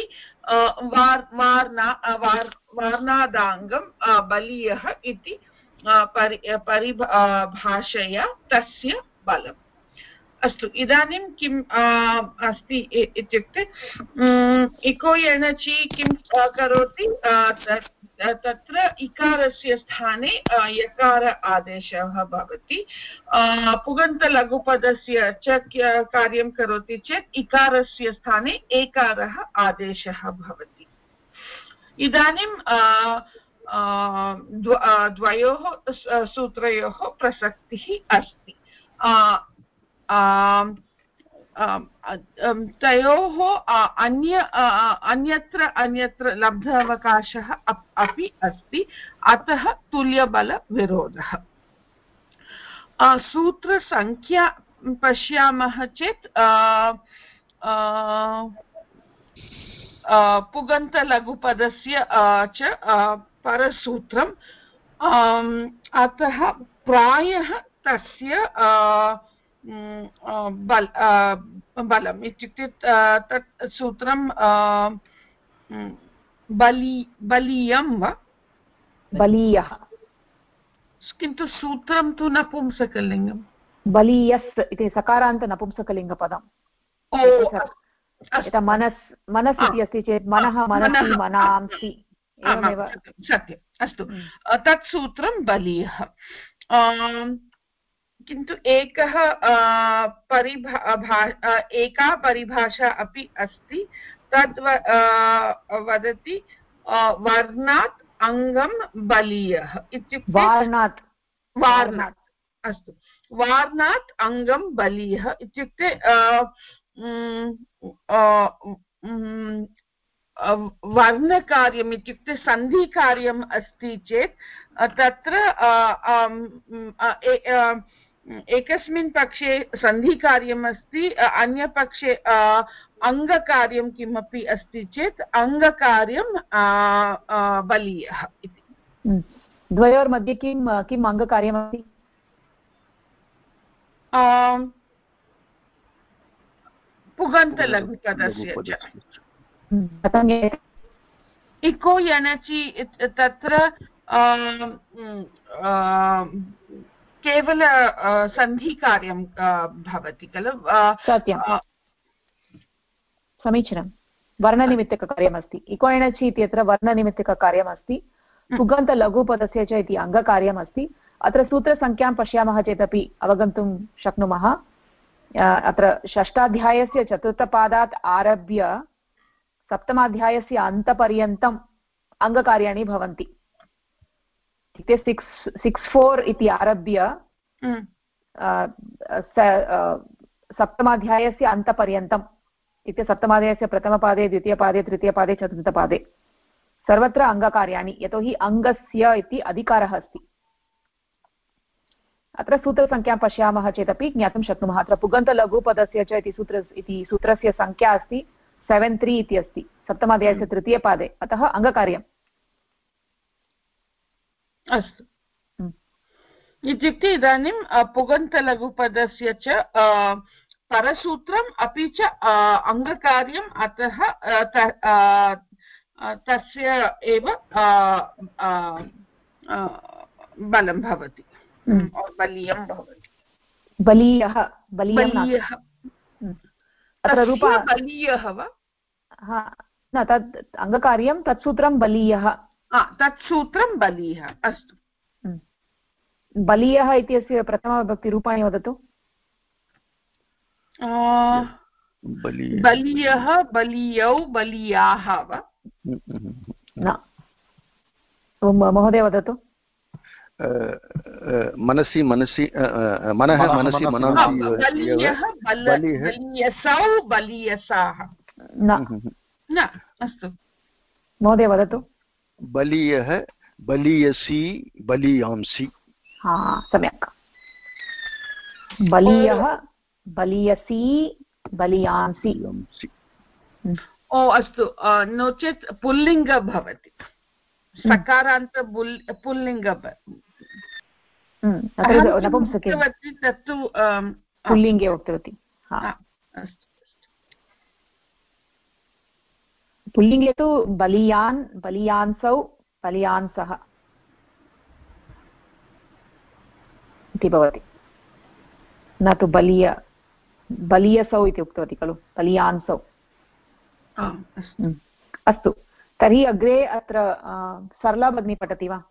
वार्णादाङ्गं बलीयः इति परिभाषया तस्य बलम्। अस्तु, इदानीं किम् अस्ति इत्युक्ते इको एणचि किं करोति, तत्र इकारस्य स्थाने यकार आदेशः भवति। पुगन्तलघुपदस्य च कार्यं करोति चेत् इकारस्य स्थाने एकारः आदेशः भवति। इदानीं द्वयोः सूत्रयोः प्रसक्तिः अस्ति। तयोः अन्यत्र लब्धावकाशः अपि अस्ति, अतः तुल्यबलविरोधः। सूत्रसङ्ख्या पश्यामः चेत् पुगन्तलघुपदस्य च परसूत्रम्, अतः प्रायः तस्य बलम् इत्युक्ते तत् सूत्रं बलीयं वा बलीयः, किन्तु सूत्रं तु नपुंसकलिङ्गं। बलीयस् इति सकारान्त नपुंसकलिङ्गपदम्। मनस् इति अस्ति चेत् मनः, मनसि, मनांसि, एवमेव। सत्यम्। अस्तु, तत् सूत्रं बलीयः। किन्तु एका परिभाषा अपि अस्ति, तद् वदति वर्णात् अङ्गं बलीयः इत्युक्ते वार्णात्। अस्तु, वार्णात् अङ्गं बलीयः इत्युक्ते वर्णकार्यम् इत्युक्ते सन्धिकार्यम् अस्ति चेत् तत्र एकस्मिन् पक्षे सन्धिकार्यम् अस्ति, अन्यपक्षे अङ्गकार्यं किमपि अस्ति चेत् अङ्गकार्यं बलीयः इति। द्वयोर्मध्ये किम् अङ्गकार्यमस्ति? पुगन्तलघुपदस्य इको यणचि तत्र केवल सन्धिकार्यं भवति खलु? सत्यं, समीचीनं। वर्णनिमित्तककार्यमस्ति। इको एणचि इत्यत्र वर्णनिमित्तककार्यमस्ति, पुगन्तलघुपदस्य च इति अङ्गकार्यमस्ति। अत्र सूत्रसङ्ख्यां पश्यामः चेदपि अवगन्तुं शक्नुमः। अत्र षष्ठाध्यायस्य चतुर्थपादात् आरभ्य सप्तमाध्यायस्य अन्तपर्यन्तम् अङ्गकार्याणि भवन्ति। इत्युक्ते 6-4 इति आरभ्य सप्तमाध्यायस्य अन्तपर्यन्तम्, इत्युक्ते सप्तमाध्यायस्य प्रथमपादे, द्वितीयपादे, तृतीयपादे, चतुर्थपादे सर्वत्र अङ्गकार्याणि, यतोहि अङ्गस्य इति अधिकारः अस्ति। अत्र सूत्रसङ्ख्यां पश्यामः चेदपि ज्ञातुं शक्नुमः। अत्र पुगन्तलघुपदस्य च इति सूत्रस्य संख्या अस्ति 7-3 इति अस्ति, सप्तमाध्यायस्य तृतीयपादे, अतः अङ्गकार्यम्। अस्तु, इत्युक्ते इदानीं पुगन्तलघुपदस्य च परसूत्रम् अपि च अङ्गकार्यम्, अतः तस्य एव बलं भवति, बलीयं भवति। बलीयः अत्र रूप बलीयः वा? न, तत् अङ्गकार्यं तत्सूत्रं बलीयः। तत्सूत्रं बलीयः। अस्तु, बलीयः इत्यस्य प्रथमविभक्तिरूपाणि वदतु। बलीयः, बलीयौ, बलीयाः वा? न, महोदय वदतु। मनसि मनसि मनः मनसि मनसि बलीयसौ, बलीयसाः न। अस्तु महोदय वदतु। बलीयः, बलीयसी, बलीयांसि। सम्यक्। बलीयः, बलीयसी, बलीयांसि। अस्तु, नो चेत् पुल्लिङ्ग भवति, सकारान्त पुल्लिङ्ग तत्तु पुल्लिङ्गे उक्तवती। पुल्लिङ्गे तु बलीयान्, बलीयांसौ, बलीयांसः इति भवति, न तु बलीयसौ इति उक्तवती खलु, बलीयांसौ। अस्तु, तर्हि अग्रे अत्र सरला भगिनी पठति वा?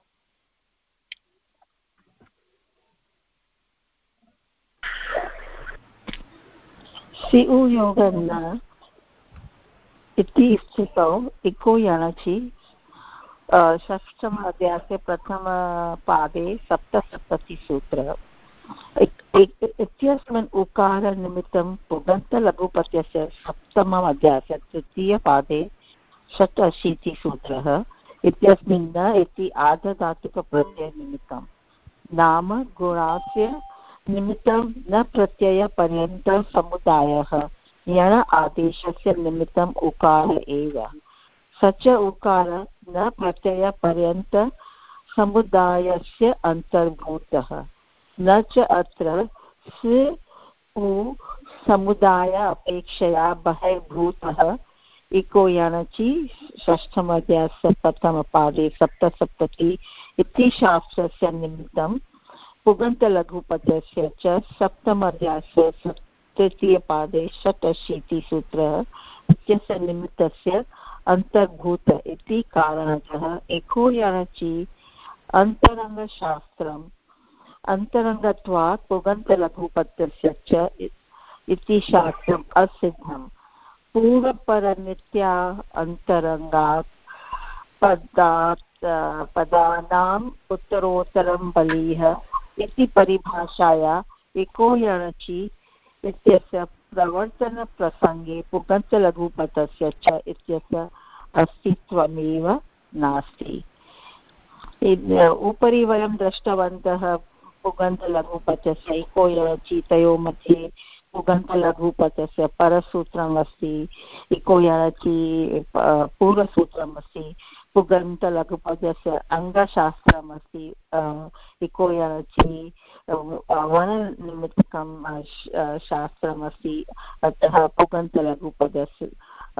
सिउयोगन्न इति स्थितौ इको यणचि षष्ठम अध्याये प्रथमपादे सप्तसप्ततिसूत्र इत्यस्मिन् उकारनिमित्तं पुगन्तलघुपद्यस्य सप्तमम् अध्याये तृतीयपादे षट्-अशीतिसूत्रः इत्यस्मिन् न इति आर्धधातुकप्रत्ययनिमित्तं नाम गुणास्य निमित्तं न प्रत्ययपर्यन्तं समुदायः यण आदेशस्य निमित्तम् उकार एव। स च उकार न प्रत्ययपर्यन्त समुदायस्य अन्तर्भूतः न च अत्र उ समुदाय अपेक्षया बहिर्भूतः इको यणचि षष्ठमध्यायस्य प्रथमपादे सप्तसप्तति इति शास्त्रस्य निमित्तं पुगन्तलघुपद्यस्य च सप्तमध्यायस्य तृतीयपादे षट्-अशीतिसूत्रः इत्यस्य निमित्तस्य अन्तर्भूत इति कारणतः इको यणचि अन्तरङ्गशास्त्रम् अन्तरङ्गत्वात् पुगन्तलघुपद्यस्य च इति शास्त्रम् असिद्धम्। पूर्वपरनित्या अन्तरङ्गात् पदानाम् उत्तरोत्तरं बलीयः इति परिभाषाया इको यणचि इत्यस्य प्रवर्तनप्रसङ्गे पुगन्तलघुपदस्य च इत्यस्य अस्तित्वमेव नास्ति। उपरि वयं दृष्टवन्तः पुगन्तलघुपदस्य इको यणचि तयोः मध्ये पुगन्तलघुपदस्य परसूत्रम् अस्ति, इको यणचि पूर्वसूत्रम् अस्ति, पुगन्तलघुपदस्य अङ्गशास्त्रम् अस्ति, इको यणचि वननिमित्तकं शास्त्रम् अस्ति। अतः पुगन्तलघुपदस्य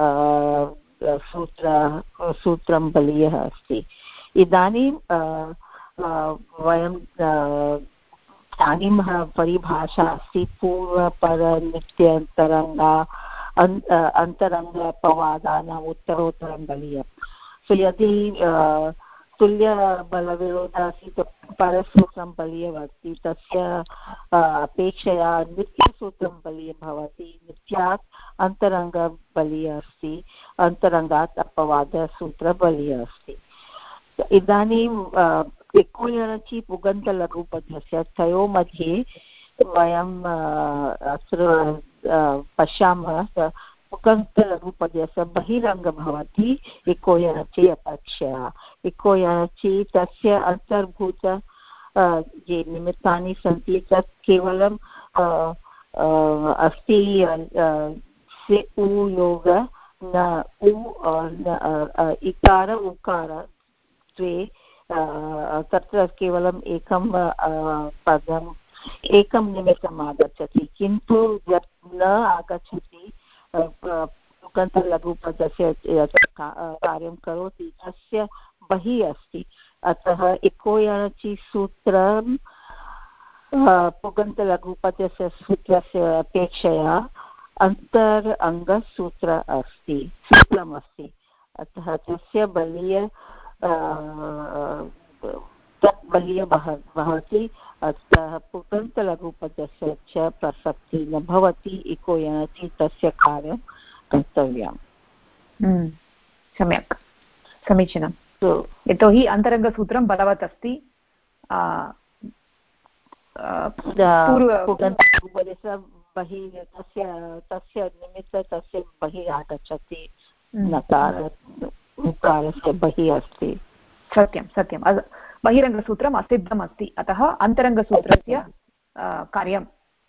सूत्रं बलीयः अस्ति। इदानीं वयं इदानीं परिभाषा अस्ति पूर्वपरनित्यन्तरङ्गा अन्तरङ्गपवादानाम् उत्तरोत्तरं बलीयम्। सो यदि तुल्यबलविरोधः अस्ति तो परसूत्रं बलीयम् अस्ति, तस्य अपेक्षया नित्यसूत्रं बलीयं भवति। नित्यात् अन्तरङ्गबलीयः अस्ति, अन्तरङ्गात् अपवादसूत्रबलीयः अस्ति। इदानीं इको यणचि पुगन्तलघुपद्यस्य तयोः मध्ये वयं अत्र पश्यामः पुगन्तलघुपद्यस्य बहिरङ्गं भवति इको यणचि अपेक्षया। इको यणचि तस्य अन्तर्भूत ये निमित्तानि सन्ति तत् केवलं अस्ति से उ योग न उ इकार उकार द्वे, तत्र केवलम् एकं पदम् एकं निमित्तम् आगच्छति, किन्तु यत् न आगच्छति पुगन्तलघुपदस्य कार्यं करोति तस्य बहिः अस्ति। अतः इको यणचि सूत्रं पुगन्तलघुपदस्य सूत्रस्य अपेक्षया अङ्गसूत्र अस्ति, सूत्रमस्ति। अतः तस्य बलीय तत् बलीय भवति। अतः पुगन्तलघुपदस्य च प्रसक्तिः न भवति। इको यणचि तस्य कार्यं कर्तव्यम्। सम्यक्, समीचीनं। यतोहि अन्तरङ्गसूत्रं बलवत् अस्ति। पुगन्तलघुपदस्य बहिः तस्य निमित्त तस्य बहिः आगच्छति, उकारस्य बहिः अस्ति। सत्यं सत्यं, बहिरङ्गसूत्रम् असिद्धम् अस्ति। अतः अन्तरङ्गसूत्रस्य कार्यं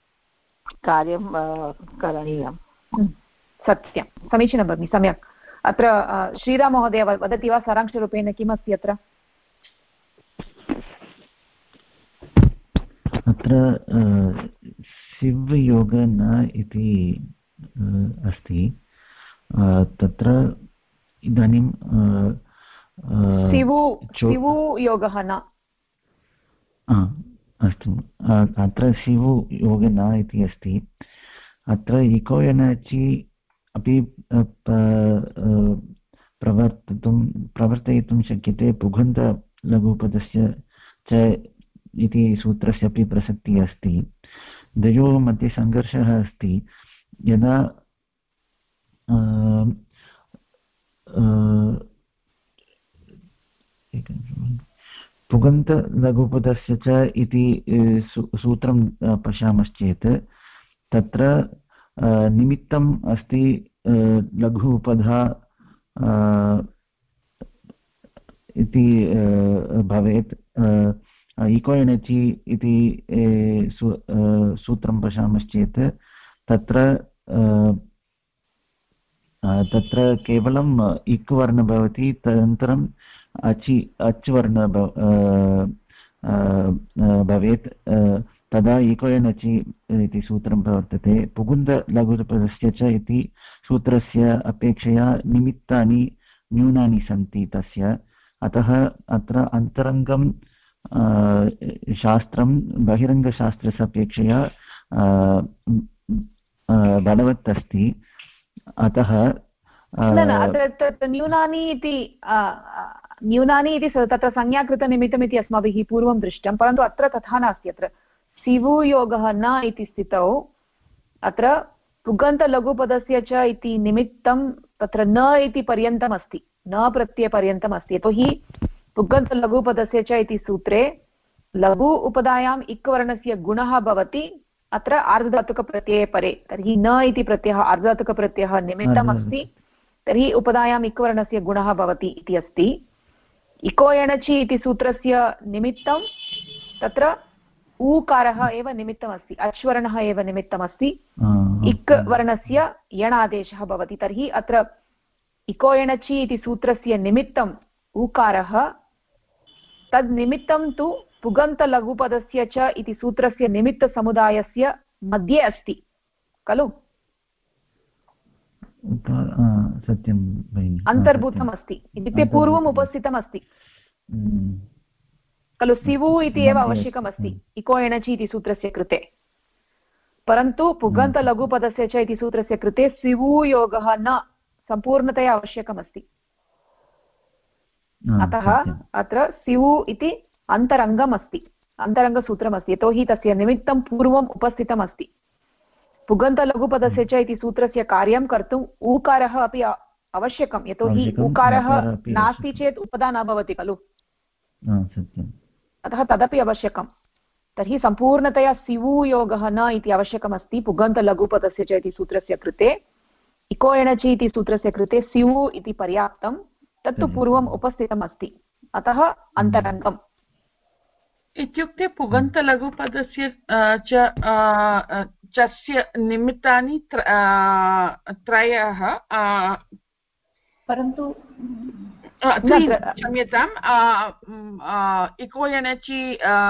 करणीयं। सत्यं, समीचीनं भगिनि, सम्यक्। अत्र श्रीराममहोदय वदति वा सारांशरूपेण किमस्ति अत्र? अत्र शिवयोग न इति अस्ति। तत्र इदानीं शिवयोगः न अस्तु। अत्र शिवयोग न इति अस्ति। अत्र इको यणचि अपि प्रवर्तयितुं शक्यते। पुगन्तलघुपदस्य च इति सूत्रस्य अपि प्रसक्तिः अस्ति। द्वयोः मध्ये सङ्घर्षः अस्ति। यदा पुगन्तलघुपदस्य च इति सूत्रं पश्यामश्चेत् तत्र निमित्तम् अस्ति लघु उपधा इति भवेत्। इको यणचि इति सूत्रं पश्यामश्चेत् तत्र केवलम् इक् वर्ण भवति, तदनन्तरम् अच् वर्ण भवेत्। तदा इको यणचि इति सूत्रं प्रवर्तते। पुगन्तलघुपदस्य च इति सूत्रस्य अपेक्षया निमित्तानि न्यूनानि सन्ति तस्य। अतः अत्र अन्तरङ्गं शास्त्रं बहिरङ्गशास्त्रस्य अपेक्षया बलवत् अस्ति। अतः न्यूनानि इति तत्र संज्ञाकृतनिमित्तमिति अस्माभिः पूर्वं दृष्टं, परन्तु अत्र तथा नास्ति। अत्र शिवयोगः न इति स्थितौ अत्र पुगन्तलघुपदस्य च इति निमित्तं तत्र न इति पर्यन्तम् अस्ति, न प्रत्ययपर्यन्तम् अस्ति। यतोहि पुगन्तलघुपदस्य च इति सूत्रे लघु उपधायाम् इक् वर्णस्य गुणः भवति अत्र आर्धधातुकप्रत्यये परे। तर्हि न इति प्रत्ययः आर्धधातुकप्रत्ययः निमित्तम् अस्ति, तर्हि उपधायाम् इक् वर्णस्य गुणः भवति इति अस्ति। इको यणचि इति सूत्रस्य निमित्तं तत्र ऊकारः एव निमित्तमस्ति, अच्वर्णः एव निमित्तमस्ति, इक् वर्णस्य यणादेशः भवति। तर्हि अत्र इको यणचि इति सूत्रस्य निमित्तम् ऊकारः, तद् निमित्तं तु पुगन्तलघुपदस्य च इति सूत्रस्य निमित्तसमुदायस्य मध्ये अस्ति खलु, सत्यं अन्तर्भूतम् अस्ति। इत्युक्ते पूर्वम् उपस्थितम् अस्ति खलु। सिवु इति एव आवश्यकम् अस्ति इको यणचि इति सूत्रस्य कृते, परन्तु पुगन्तलघुपदस्य च इति सूत्रस्य कृते सिवुयोगः न सम्पूर्णतया आवश्यकम् अस्ति। अतः अत्र सिवु इति अन्तरङ्गम् अस्ति, अन्तरङ्गसूत्रमस्ति, यतोहि तस्य निमित्तं पूर्वम् उपस्थितम् अस्ति। पुगन्तलघुपदस्य च इति सूत्रस्य कार्यं कर्तुम् ऊकारः अपि आवश्यकं, यतोहि ऊकारः नास्ति चेत् उपधा न भवति खलु, अतः तदपि आवश्यकं। तर्हि सम्पूर्णतया सिवुयोगः न इति आवश्यकमस्ति पुगन्तलघुपदस्य च इति सूत्रस्य कृते। इको यणचि इति सूत्रस्य कृते सिवु इति पर्याप्तं, तत्तु पूर्वम् उपस्थितम् अस्ति, अतः अन्तरङ्गम्। इत्युक्ते पुगन्तलघुपदस्य चस्य निमित्तानि त्रयः, परन्तु क्षम्यताम्, इको यणचि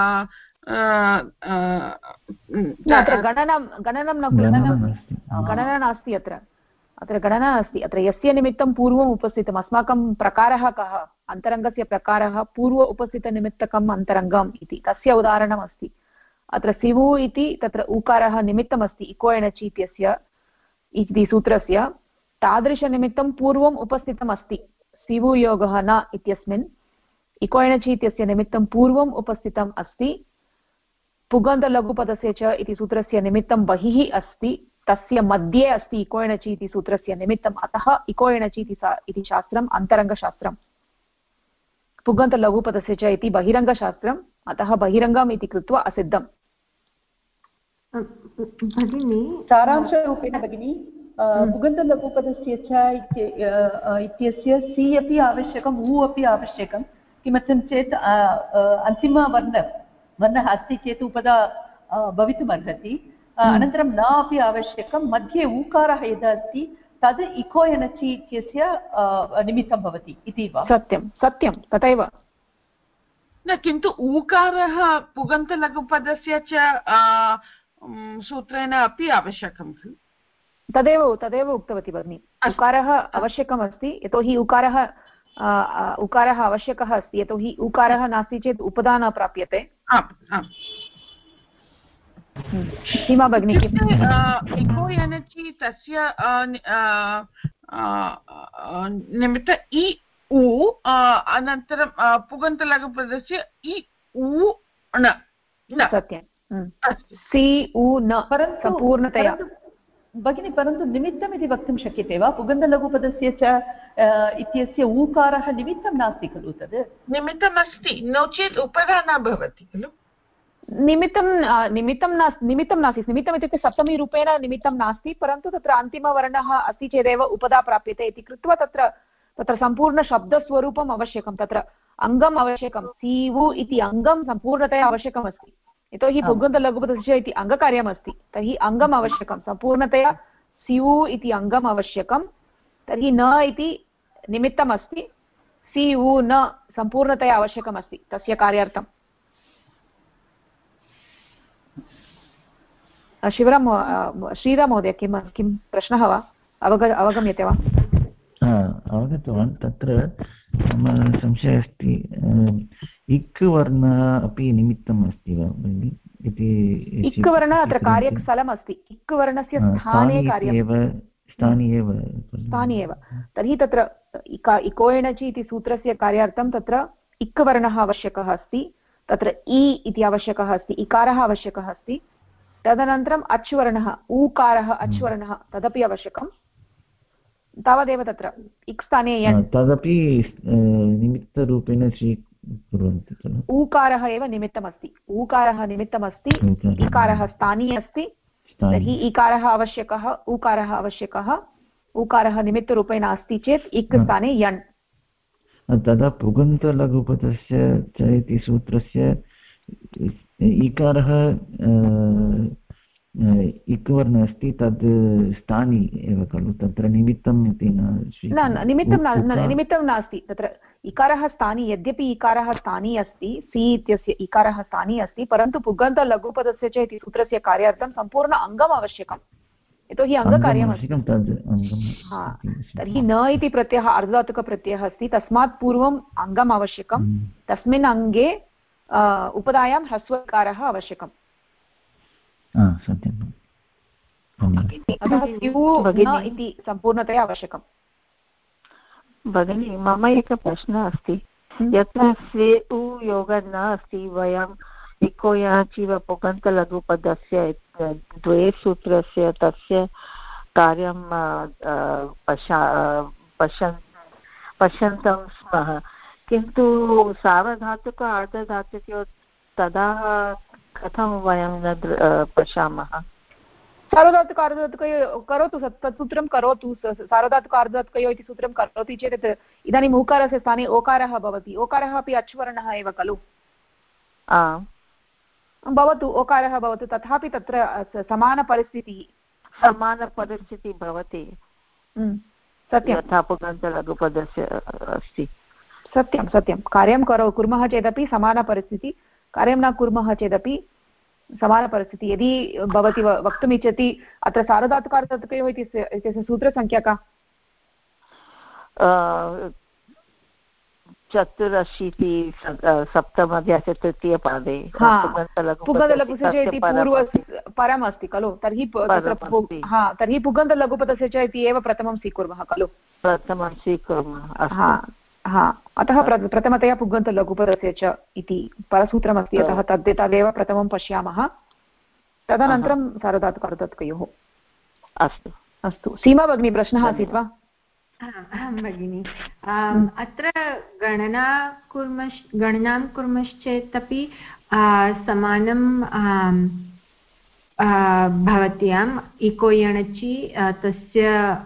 गणना नास्ति। अत्र गणना नास्ति। अत्र यस्य निमित्तं पूर्वम् उपस्थितम्, अस्माकं प्रकारः कः, अन्तरङ्गस्य प्रकारः पूर्व उपस्थितनिमित्तकम् अन्तरङ्गम् इति, तस्य उदाहरणमस्ति। अत्र सिवु इति तत्र ऊकारः निमित्तमस्ति इको यणचि इत्यस्य, इति सूत्रस्य तादृशनिमित्तं पूर्वम् उपस्थितम् अस्ति सिवुयोगः न इत्यस्मिन् इको एणचि इत्यस्य निमित्तं पूर्वम् उपस्थितम् अस्ति पुगन्तलघुपदस्य च इति सूत्रस्य निमित्तं बहिः अस्ति तस्य मध्ये अस्ति इको एणचि इति सूत्रस्य निमित्तम् अतः इको एणचि इति शास्त्रम् अन्तरङ्गशास्त्रम् पुगन्तलघुपदस्य च इति बहिरङ्गशास्त्रम् अतः बहिरङ्गम् इति कृत्वा असिद्धम्। भगिनी सारांशरूपेण भगिनी पुगन्तलघुपदस्य च इत्यस्य सि अपि आवश्यकम् उ अपि आवश्यकं किमर्थं चेत् अन्तिमवर्णः अस्ति चेत् उपदा भवितुमर्हति अनन्तरं न अपि आवश्यकं मध्ये ऊकारः यदा अस्ति तद् इको एणचि इत्यस्य निमित्तं भवति इति वा? सत्यं सत्यं तथैव न किन्तु ऊकारः पुगन्तलघुपदस्य च सूत्रेण अपि आवश्यकं खलु तदेव उक्तवती भगिनी उकारः आवश्यकमस्ति यतोहि उकारः आवश्यकः अस्ति यतोहि उकारः नास्ति चेत् उपदा न प्राप्यते। सीमा भगिनी इको एणचि तस्य निमित्त इ उ अनन्तरं पुगन्तलघुपदस्य इ उ न सत्यं सि उ न सम्पूर्णतया भगिनी परन्तु निमित्तम् इति वक्तुं शक्यते वा? पुगन्तलघुपदस्य च इत्यस्य ऊकारः निमित्तं नास्ति खलु? तद् निमित्तम् अस्ति नो चेत् उपदा न भवति खलु। निमित्तं नास्ति निमित्तम् इत्युक्ते सप्तमीरूपेण निमित्तं नास्ति परन्तु तत्र अन्तिमवर्णः अस्ति चेदेव उपदा प्राप्यते इति कृत्वा तत्र सम्पूर्णशब्दस्वरूपम् आवश्यकं तत्र अङ्गम् आवश्यकं सीवु इति अङ्गं सम्पूर्णतया आवश्यकमस्ति यतोहि पुगन्तलघुपदस्य इति अङ्गकार्यमस्ति तर्हि अङ्गम् आवश्यकं सम्पूर्णतया सिउ इति अङ्गम् आवश्यकं तर्हि न इति निमित्तम् अस्ति सिउ न सम्पूर्णतया आवश्यकमस्ति तस्य कार्यार्थम्। श्रीराम महोदय किं प्रश्नः वा अवगम्यते वा? अवगतवान्। तत्र मम संशयः अस्ति इक् वर्णः अपि निमित्तम् अस्ति वा इति? इक् वर्णः अत्र कार्यस्थलम् अस्ति इक् वर्णस्य स्थाने स्थाने एव तर्हि तत्र इको एणचि इति सूत्रस्य कार्यार्थं तत्र इक् वर्णः आवश्यकः अस्ति तत्र इ इति आवश्यकः अस्ति इकारः आवश्यकः अस्ति तदनन्तरम् अच् वर्णः ऊकारः अच् वर्णः तदपि आवश्यकं तावदेव तत्र इक् स्थाने तदपि निमित्तरूपेण स्वीकुर्वन्ति खलु। ऊकारः एव निमित्तमस्ति ऊकारः निमित्तमस्ति इकारः स्थानी अस्ति तर्हि इकारः आवश्यकः ऊकारः आवश्यकः ऊकारः निमित्तरूपेण अस्ति चेत् इक् स्थाने यण्। तदा पुगन्तलघुपदस्य च इति सूत्रस्य इकारः इक् वर्णः अस्ति तद् स्थानी एव खलु तत्र निमित्तम् इति न निमित्तं नास्ति तत्र इकारः स्थानी यद्यपि इकारः स्थानी अस्ति सि इत्यस्य इकारः स्थानी अस्ति परन्तु पुगन्तलघुपदस्य च इति सूत्रस्य कार्यार्थं सम्पूर्ण अङ्गम् आवश्यकं यतोहि अङ्गकार्यमस्ति। तर्हि न इति प्रत्ययः अर्धधातुकप्रत्ययः अस्ति तस्मात् पूर्वम् अङ्गम् आवश्यकं तस्मिन् अङ्गे उपधायां ह्रस्वकारः आवश्यकम्। अतः इति सम्पूर्णतया आवश्यकं। भगिनी मम एकः प्रश्नः अस्ति यत्र स्वेउ योगः न अस्ति वयम् इको एणचि वा पुगन्तलघुपदस्य द्वे सूत्रस्य तस्य कार्यं पश्यन्तं स्मः किन्तु सार्वधातुक अर्धधातुकयोः तदा कथं वयं न पश्यामः? सार्वधातुक अर्धधातुकयोः करोतु तत्सूत्रं करोतु सार्वधातुक अर्धधातुकयोः इति सूत्रं करोति चेत् इदानीम् ऊकारस्य स्थाने ओकारः भवति ओकारः अपि अच्वर्णः एव खलु भवतु ओकारः भवतु तथापि तत्र समानपरिस्थितिः भवति सत्यं यथा पुगन्तलघुपदस्य अस्ति। सत्यं कार्यं कुर्मः चेदपि समानपरिस्थितिः कार्यं न कुर्मः चेदपि समानपरिस्थितिः। यदि भवती वक्तुम् इच्छति अत्र सार्वधातुकार्धधातुकयोः इत्यस्य सूत्रसङ्ख्या का? चतुरशीति सप्तमध्यायस्य तृतीयपादे पुगन्तलघुपदस्य इति परम् अस्ति खलु तर्हि तर्हि पुगन्तलघुपदस्य च इति एव प्रथमं स्वीकुर्मः खलु प्रथमं स्वीकुर्मः अतः प्रथमतया पुगन्तलघुपदस्य च इति परसूत्रमस्ति अतः तदेव प्रथमं पश्यामः तदनन्तरं सार्वधातुक-अर्धधातुकयोः अस्तु अस्तु सीमा भगिनी प्रश्नः आसीत् वा अहं भगिनि अत्र गणनां कुर्मश्चेत् अपि समानं भवत्याम् इको यणचि तस्य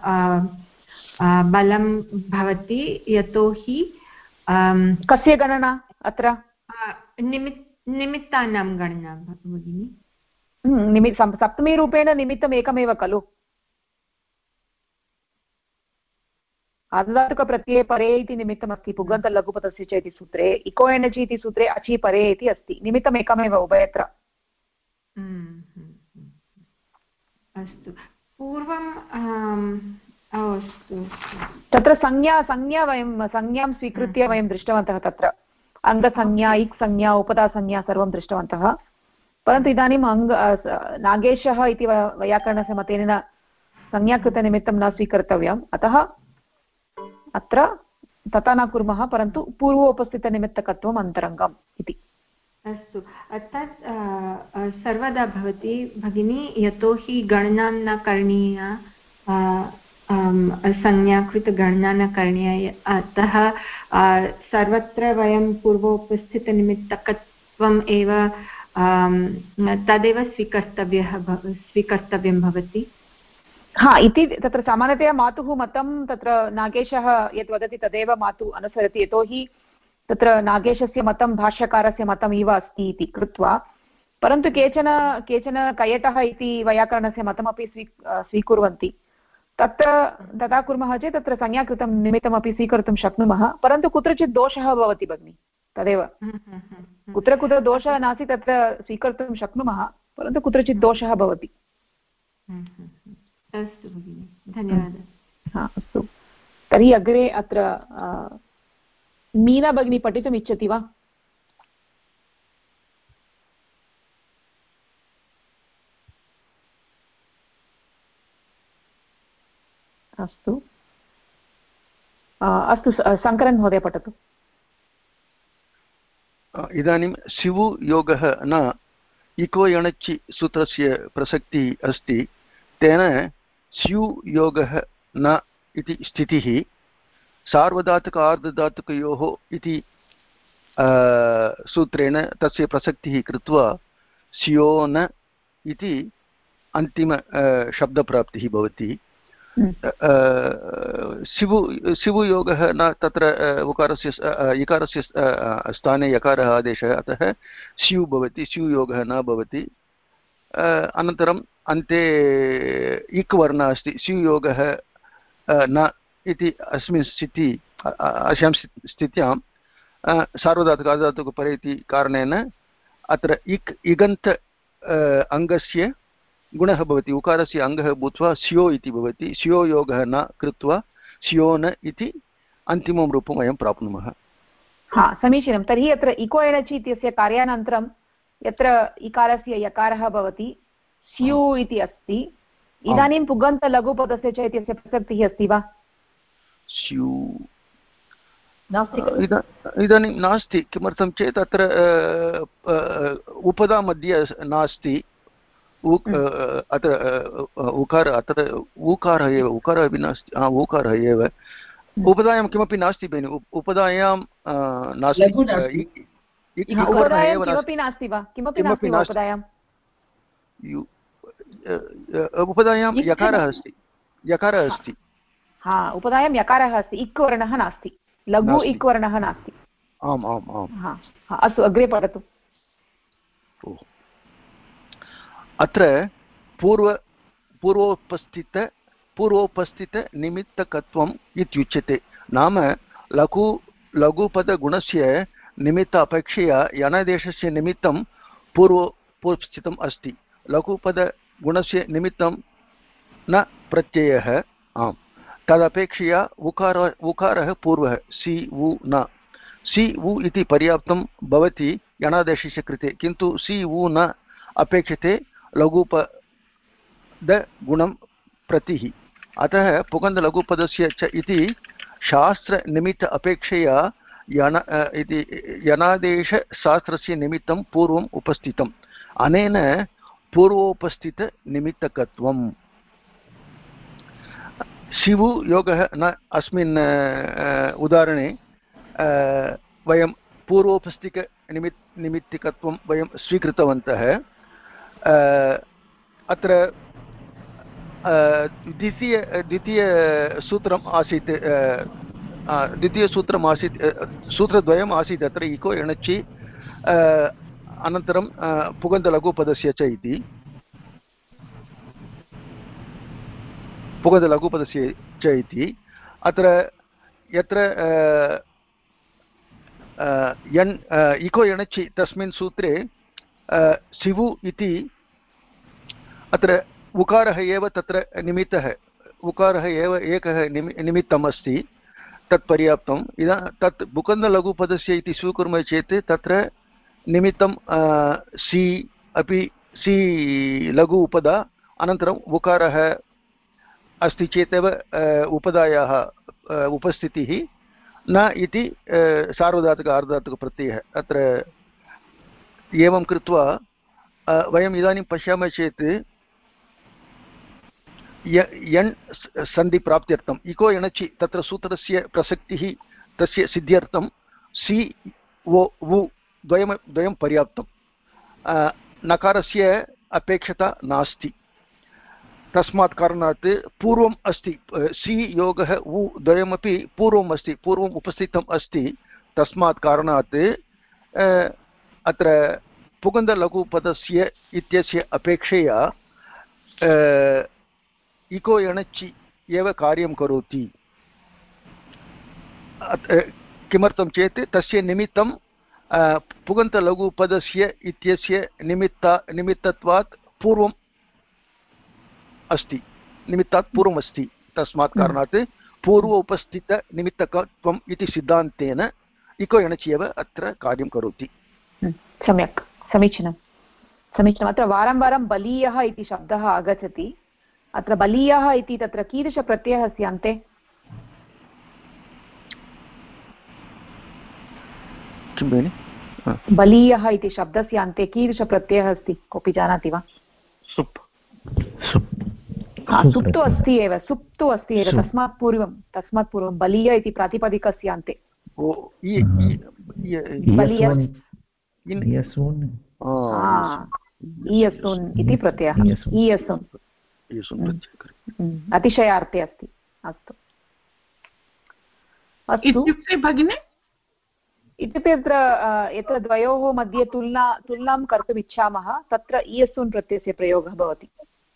बलं भवति यतोहि कस्य गणना अत्र निमित्तानां गणना भगिनि सप्तमीरूपेण निमित्तम् एकमेव खलु आर्धधातुकप्रत्यये परे इति निमित्तमस्ति पुगन्तलघुपदस्य च इति सूत्रे इको एनचि इति सूत्रे अचि परे इति अस्ति निमित्तम् एकमेव उभयत्र अस्तु पूर्वं अस्तु तत्र संज्ञां स्वीकृत्य वयं दृष्टवन्तः तत्र अङ्गसंज्ञा इक् संज्ञा उपधासंज्ञा सर्वं दृष्टवन्तः परन्तु इदानीम् नागेशः इति वैयाकरणस्य मतेन संज्ञाकृतनिमित्तं न स्वीकर्तव्यम् अतः अत्र तथा न कुर्मः परन्तु पूर्वोपस्थितनिमित्तकत्वम् अन्तरङ्गम् इति अस्तु अर्थात् सर्वदा भवति भगिनी यतोहि गणना न करणीया संज्ञाकृतगणना न करणीया अतः सर्वत्र वयं पूर्वोपस्थितनिमित्तकत्वम् एव तदेव स्वीकर्तव्यं भवति इति तत्र सामान्यतया मातुः मतं तत्र नागेशः यत् वदति तदेव मातुः अनुसरति यतोहि तत्र नागेशस्य मतं भाष्यकारस्य मतम् इव अस्ति इति कृत्वा परन्तु केचन कयटः इति वैयाकरणस्य मतमपि स्वीकुर्वन्ति तत्र तथा कुर्मः चेत् तत्र संज्ञाकृतं निमित्तमपि स्वीकर्तुं शक्नुमः परन्तु कुत्रचित् दोषः भवति भगिनि तदेव कुत्र दोषः नास्ति तत्र स्वीकर्तुं शक्नुमः परन्तु कुत्रचित् दोषः भवति अस्तु भगिनि धन्यवादः अस्तु तर्हि अग्रे अत्र मीना भगिनी पठितुम् इच्छति वा अस्तु अस्तु शङ्करन् महोदय पठतु इदानीं सिवु योगः न इको यणचि सूत्रस्य प्रसक्तिः अस्ति तेन स्यु योगः न इति स्थितिः सार्वधातुक आर्धधातुकयोः इति सूत्रेण तस्य प्रसक्तिः कृत्वा स्यो न इति अन्तिम शब्दप्राप्तिः भवति सिवु योगः न तत्र उकारस्य इकारस्य स्थाने यकारः आदेशः अतः स्यु भवति स्यु योगः न भवति अनन्तरम् अन्ते इक् वर्णः अस्ति स्यु योगः न इति अस्यां स्थित्यां सार्वधातुक आर्धधातुकपरे इति कारणेन अत्र इगन्त अङ्गस्य गुणः भवति उकारस्य अङ्गः भूत्वा स्यो इति भवति स्यो योगः न कृत्वा स्यो न इति अन्तिमं रूपं वयं प्राप्नुमः समीचीनं तर्हि अत्र इको एणचि इत्यस्य कार्यानन्तरं यत्र इकारस्य यकारः भवति स्यु इति अस्ति इदानीं पुगन्तलघुपदस्य च इत्यस्य प्रसक्तिः अस्ति वा स्यु इदानीं नास्ति किमर्थं चेत् अत्र उपदा मध्ये नास्ति अत्र उकार अत्र ऊकारः एव उकारः अपि नास्ति ऊकारः एव उपदायां किमपि नास्ति भगिनि उपदायां नास्ति किमपि नास्ति वा किमपि उपदायां उपदायां यकारः अस्ति उपदायां यकारः अस्ति इक् वर्णः नास्ति लघु इक् वर्णः नास्ति आम् आम् आम् अस्तु अग्रे पठतु अत्र पूर्वोपस्थितनिमित्तकत्वम् इत्युच्यते नाम लघुपदगुणस्य निमित्त अपेक्षया यणदेशस्य निमित्तं पूर्वस्थितम् अस्ति लघुपदगुणस्य निमित्तं न प्रत्ययः आम् तदपेक्षया उकारः पूर्वः सि उ न सि उ इति पर्याप्तं भवति यणादेशस्य कृते, किन्तु सि उ न अपेक्षते लघुपदगुणं प्रतिः। अतः पुगन्धलघुपदस्य च इति शास्त्रनिमित्त अपेक्षया इति यणादेशशास्त्रस्य निमित्तं पूर्वम् उपस्थितम्। अनेन पूर्वोपस्थितनिमित्तकत्वम्। शिवु योगः न अस्मिन् उदाहरणे वयं पूर्वोपस्थितनिमित्तिकत्वं वयं स्वीकृतवन्तः। अत्र द्वितीयसूत्रम् आसीत्, सूत्रद्वयम् आसीत् अत्र इको एणचि अनन्तरं पुगन्तलघुपदस्य च इति। पुगन्तलघुपदस्य च इति अत्र यत्र इको एणचि तस्मिन् सूत्रे शिवु इति अत्र उकारः एव तत्र निमित्तः, उकारः एव एकः निमित्तम् अस्ति, तत् पर्याप्तम्। तत् पुगन्तलघुपदस्य इति स्वीकुर्मः चेत् तत्र निमित्तं सि अपि सि लघु उपदा अनन्तरम् उकारः अस्ति चेदेव उपदायाः उपस्थितिः न इति सार्वधातुक आर्धधातुकप्रत्ययः। अत्र एवं कृत्वा वयम् इदानीं पश्यामः चेत् यण् सन्धिप्राप्त्यर्थम् इको एणचि तत्र सूत्रस्य प्रसक्तिः तस्य सिद्ध्यर्थं सि वो वु द्वयं पर्याप्तं, नकारस्य अपेक्षता नास्ति। तस्मात् कारणात् पूर्वम् अस्ति, सि योगः उ द्वयमपि पूर्वम् अस्ति, पूर्वम् उपस्थितम् अस्ति। तस्मात् कारणात् अत्र पुगन्तलघुपदस्य इत्यस्य अपेक्षया इको एणचि एव कार्यं करोति। किमर्थं चेत् तस्य निमित्तं पुगन्तलघुपदस्य इत्यस्य निमित्तत्वात् पूर्वम् अस्ति, निमित्तात् पूर्वमस्ति। तस्मात् कारणात् पूर्व उपस्थितनिमित्तकत्वम् इति सिद्धान्तेन इको एणचि एव अत्र कार्यं करोति। सम्यक्, समीचीनं समीचीनम्। अत्र वारं वारं बलीयः इति शब्दः आगच्छति। अत्र बलीयः इति तत्र कीदृशप्रत्ययः अस्ति अन्ते? किं भगिनि? बलीयः इति शब्दस्य अन्ते कीदृशप्रत्ययः अस्ति, कोऽपि जानाति वा? सुप् सुप्तु अस्ति एव, सुप्तु अस्ति एव। तस्मात् पूर्वं बलीय इति प्रातिपदिकस्य अन्ते इयसून् इति प्रत्ययः, इयसून् अतिशयार्थे अस्ति। अस्तु इत्युक्ते भगिनि, इत्युक्ते यत्र द्वयोः मध्ये तुलनां कर्तुम् इच्छामः तत्र इयसून् प्रत्ययस्य प्रयोगः भवति।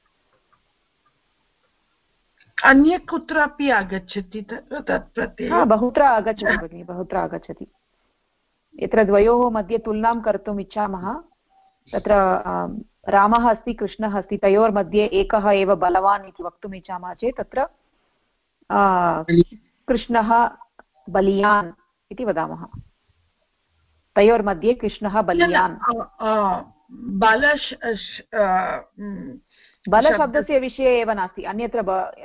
अन्य कुत्रापि आगच्छति तत् प्रत्ययः? बहुत्र आगच्छति भगिनि, बहुत्र आगच्छति। यत्र द्वयोः मध्ये तुलनां कर्तुम् इच्छामः तत्र रामः अस्ति, कृष्णः अस्ति, तयोर्मध्ये एकः एव बलवान् इति वक्तुम् इच्छामः चेत् तत्र कृष्णः बलियान् इति वदामः। तयोर्मध्ये कृष्णः बलियान्। बलशब्दस्य विषये एव नास्ति, अन्यत्र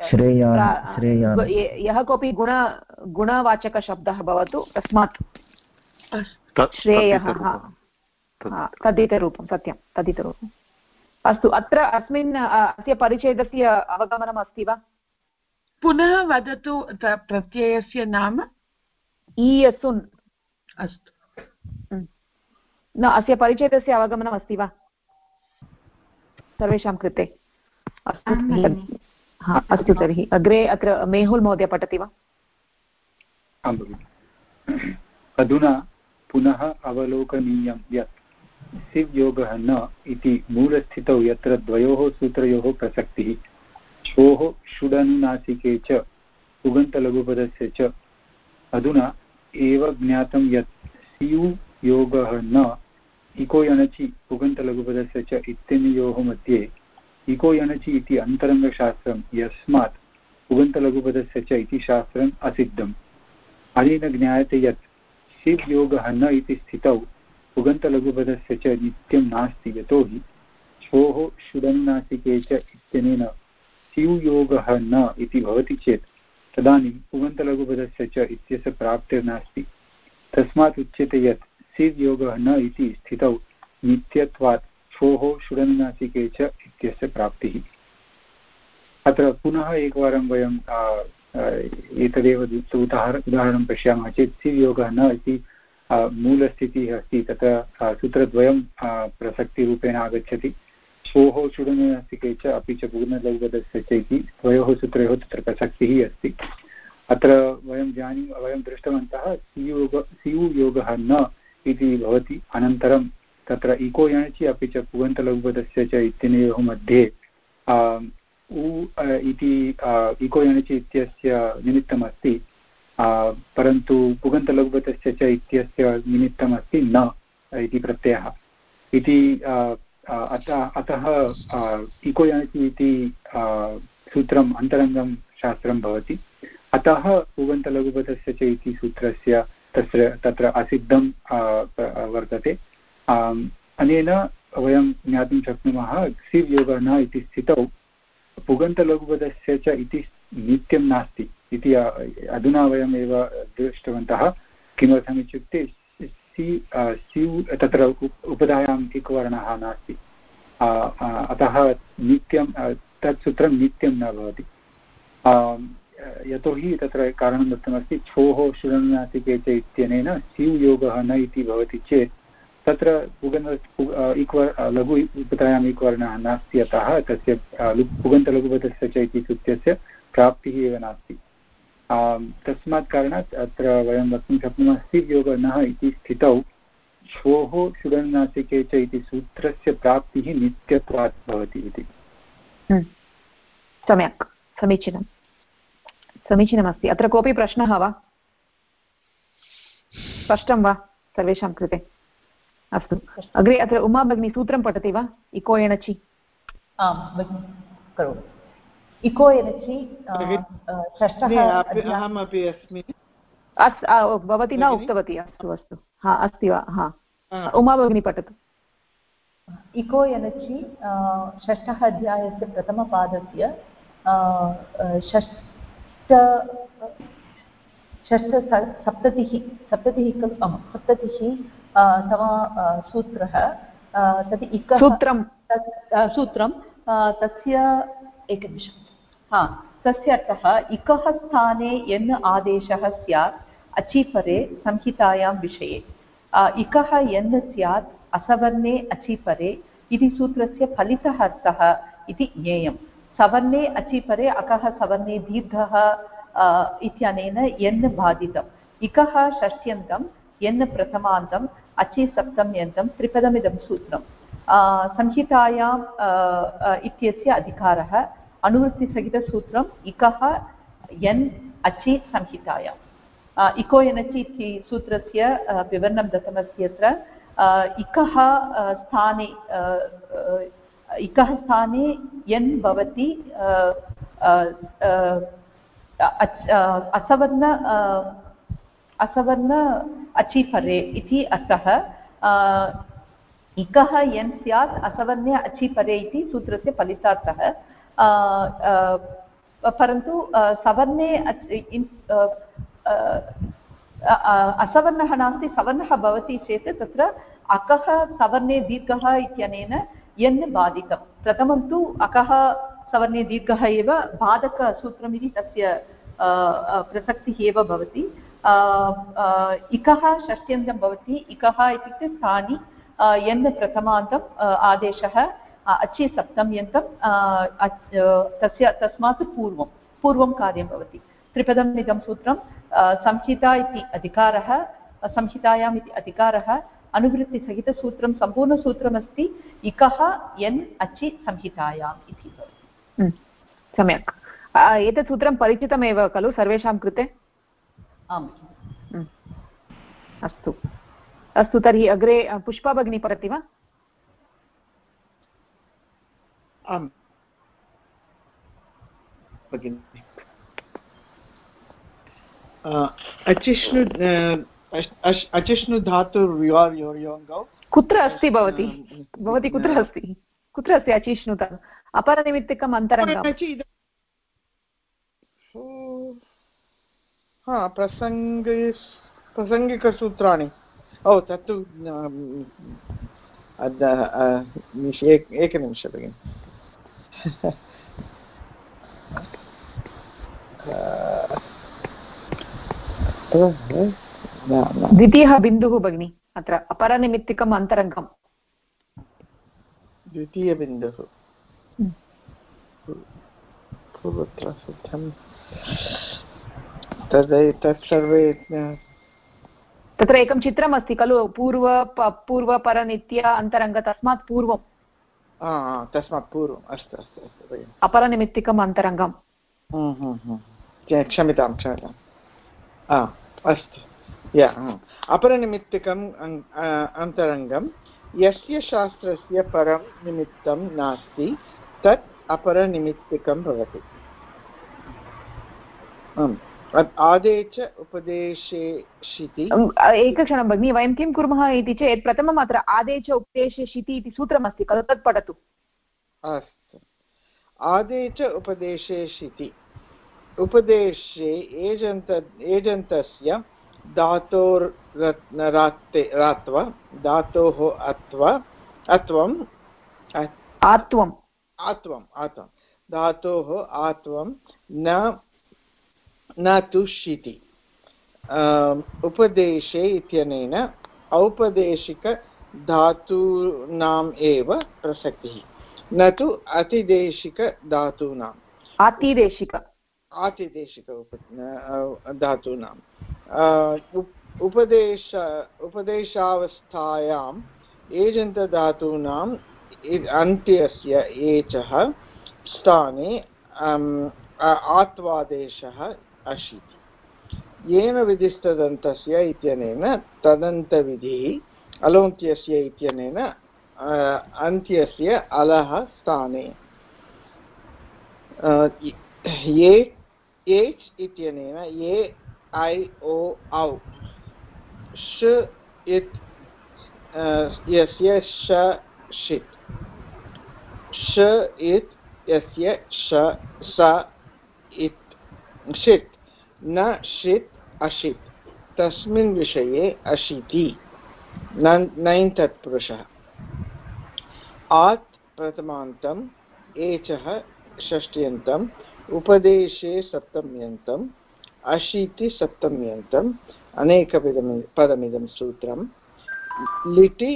यः कोऽपि गुणवाचकशब्दः भवतु तस्मात् श्रेयः, तद्धितरूपं, सत्यं तद्धितरूपम्। अस्तु, अत्र अस्मिन् अस्य परिच्छेदस्य अवगमनम् अस्ति वा? पुनः वदतु प्रत्ययस्य नाम। ईयसुन्। अस्तु, न अस्य परिच्छेदस्य अवगमनम् अस्ति वा सर्वेषां कृते? अस्तु अस्तु, तर्हि अग्रे अत्र मेहुल् महोदय पठति वा? आं भगिनि। अधुना पुनः अवलोकनीयं यत् सिव् योगः न इति मूलस्थितौ यत्र द्वयोः सूत्रयोः प्रसक्तिः शोः षुडनुनासिके च पुगन्तलघुपदस्य च अधुना एव ज्ञातं यत् स्यु योगः न इको यणचि पुगन्तलघुपदस्य च इत्यनयोः मध्ये इको यणचि इति अन्तरङ्गशास्त्रं यस्मात् पुगन्तलघुपदस्य च इति शास्त्रम् असिद्धम्। अनेन ज्ञायते यत् सिव् योगः न इति स्थितौ पुगन्तलघुपदस्य च नित्यं नास्ति यतोहि श्वोः शुडनुनासिके च इत्यनेन स्युः योगः न इति भवति चेत् तदानीं पुगन्तलघुपदस्य च इत्यस्य प्राप्तिर्नास्ति। तस्मात् उच्यते यत् सिव् योगः न इति स्थितौ नित्यत्वात् श्वोः शुडनुनासिके च इत्यस्य प्राप्तिः। अत्र पुनः एकवारं वयं एतदेव उदाहरणं पश्यामः चेत् सिव् योगः न इति मूलस्थितिः अस्ति। तत्र सूत्रद्वयं प्रसक्तिरूपेण आगच्छति, श्वोः शुडनुनासिके च अपि च पुगन्तलघुपदस्य च इति द्वयोः सूत्रयोः तत्र प्रसक्तिः अस्ति। अत्र वयं दृष्टवन्तः स्युः योगः न इति भवति, अनन्तरं तत्र इको यणचि अपि च पुगन्तलघुपदस्य च इत्यनयोः मध्ये उ इति इको यणचि इत्यस्य निमित्तमस्ति, परन्तु पुगन्तलघुपदस्य च इत्यस्य निमित्तमस्ति न इति प्रत्ययः इति अतः इको यणचि इति सूत्रम् अन्तरङ्गं शास्त्रं भवति। अतः पुगन्तलघुपदस्य च इति सूत्रस्य तत्र असिद्धं वर्तते। अनेन वयं ज्ञातुं शक्नुमः सिव् योगः न इति स्थितौ पुगन्तलघुपदस्य च इति नित्यं नास्ति इति अधुना वयमेव दृष्टवन्तः। किमर्थमित्युक्ते स्यु तत्र उपधायाम् एकवर्णः नास्ति, अतः नित्यं तत् सूत्रं नित्यं न भवति। यतोहि तत्र कारणं दत्तमस्ति, छोः शुडनुनासिके च इत्यनेन स्युः योगः न इति भवति चेत् तत्र लघु उपधायाम् एकवर्णः नास्ति, अतः तस्य पुगन्तलघुपदस्य च इति सूत्रस्य प्राप्तिः एव नास्ति। तस्मात् कारणात् अत्र वयं वक्तुं शक्नुमः सिव् योगः न इति स्थितौ श्वोः शुडनुनासिके च इति सूत्रस्य प्राप्तिः नित्यत्वात् भवति इति। सम्यक्, समीचीनमस्ति। अत्र कोऽपि प्रश्नः वा? स्पष्टं वा सर्वेषां कृते? अस्तु, अग्रे अत्र उमा भगिनी सूत्रं पठति वा? इको एणचि। आं भगिनि करोमि। इको एणचि अहमपि अस्मि। भवती न उक्तवती। अस्तु, हा अस्ति वा? हा, उमा भगिनी पठतु। इको एणचि षष्ठः अध्यायस्य प्रथमपादस्य सप्ततिः तम सूत्रः तत् इकः सूत्रं तस्य एकनिमिषं तस्य अर्थः इकः स्थाने यन् आदेशः स्यात् अचिपरे संहितायां विषये इकः यन् स्यात् असवर्णे अचिपरे इति सूत्रस्य फलितः अर्थः इति ज्ञेयं। सवर्णे अचिपरे अकः सवर्णे दीर्घः इत्यनेन यन् बाधितम्। इकः षष्ट्यन्तं यन् प्रथमान्तम् अचि सप्तम्यन्तं त्रिपदमिदं सूत्रं। संहितायाम् इत्यस्य अधिकारः अनुवृत्तिसहितसूत्रम् इकः यन् अचि संहितायाम्। इको एणचि इति सूत्रस्य विवरणं दत्तमस्ति। अत्र इकः स्थाने यन् भवति असवर्ण अचिपरे इति अर्थः। इकः यन् स्यात् असवर्णे अचिपरे इति सूत्रस्य फलितार्थः। परन्तु सवर्णे असवर्णः नास्ति, सवर्णः भवति चेत् तत्र अकः सवर्णे दीर्घः इत्यनेन यन् बाधितं। प्रथमं तु अकः सवर्णे दीर्घः एव बाधकसूत्रम् इति तस्य प्रसक्तिः एव भवति। इकः षष्ट्यन्तं भवति। इकः इत्युक्ते स्थानि यन् प्रथमान्तम् आदेशः अचि सप्तम्यन्तं तस्मात् पूर्वं कार्यं भवति। त्रिपदम् इदं सूत्रं संहिता इति अधिकारः, संहितायाम् इति अधिकारः, अनुवृत्तिसहितसूत्रं सम्पूर्णसूत्रमस्ति इकः यन् अचि संहितायाम् इति भवति। सम्यक्। एतत् सूत्रं परिचितमेव खलु सर्वेषां कृते? आम्। अस्तु, तर्हि अग्रे पुष्पा भगिनी पठति वा? आम् भगिनि। अचिष्णु अचिष्णु धातुर्योर्योङ्गौ कुत्र अस्ति भवती कुत्र अस्ति अचिष्णुत अपरनिमित्तिकम् अन्तरङ्गम् प्रासङ्गिकसूत्राणि तत्तु एकनिमिषं भगिनि द्वितीयः बिन्दुः भगिनि अत्र अपरनिमित्तिकम् अन्तरङ्गम् द्वितीयबिन्दुः तत् सर्वे तत्र एकं चित्रमस्ति खलु पूर्वपरनित्य अन्तरङ्ग तस्मात् पूर्वं तस्मात् पूर्वम् अस्तु अपरनिमित्तिकम् अन्तरङ्गम् क्षम्यताम् अस्तु अपरनिमित्तिकम् अन्तरङ्गं यस्य शास्त्रस्य परं निमित्तं नास्ति तत् अपरनिमित्तिकं भवति आदे च उपदेशे शिति एकक्षणं भगिनि वयं किं कुर्मः इति चेत् प्रथमम् अत्र आदे च उपदेशे शिति इति सूत्रमस्ति खलु तत् पठतु अस्तु आदे च उपदेशे शिति उपदेशे एजन्तस्य धातोः धातोः आत्वं न तु शिति उपदेशे इत्यनेन औपदेशिकधातूनाम् एव प्रसक्तिः न तु अतिदेशिकधातूनाम् आतिदेशिक धातूनाम् उपदेशावस्थायाम् एजन्तधातूनाम् अन्त्यस्य एचः स्थाने आत्वादेशः अशीति येन विधिस्तदन्तस्य इत्यनेन तदन्तविधिः अलोन्त्यस्य इत्यनेन अन्त्यस्य अलः स्थाने एच् इत्यनेन ये ऐ ओ औ श इत् यस्य श षित् श इत् यस्य श स इत् षित् न षित् अषित् तस्मिन् विषये अशीति नैन् तत्पुरुषः आत् प्रथमान्तम् एचः षष्ट्यन्तम् उपदेशे सप्तम्यन्तम् अशीति सप्तम्यन्तम् अनेकपदमिदं सूत्रं लिटि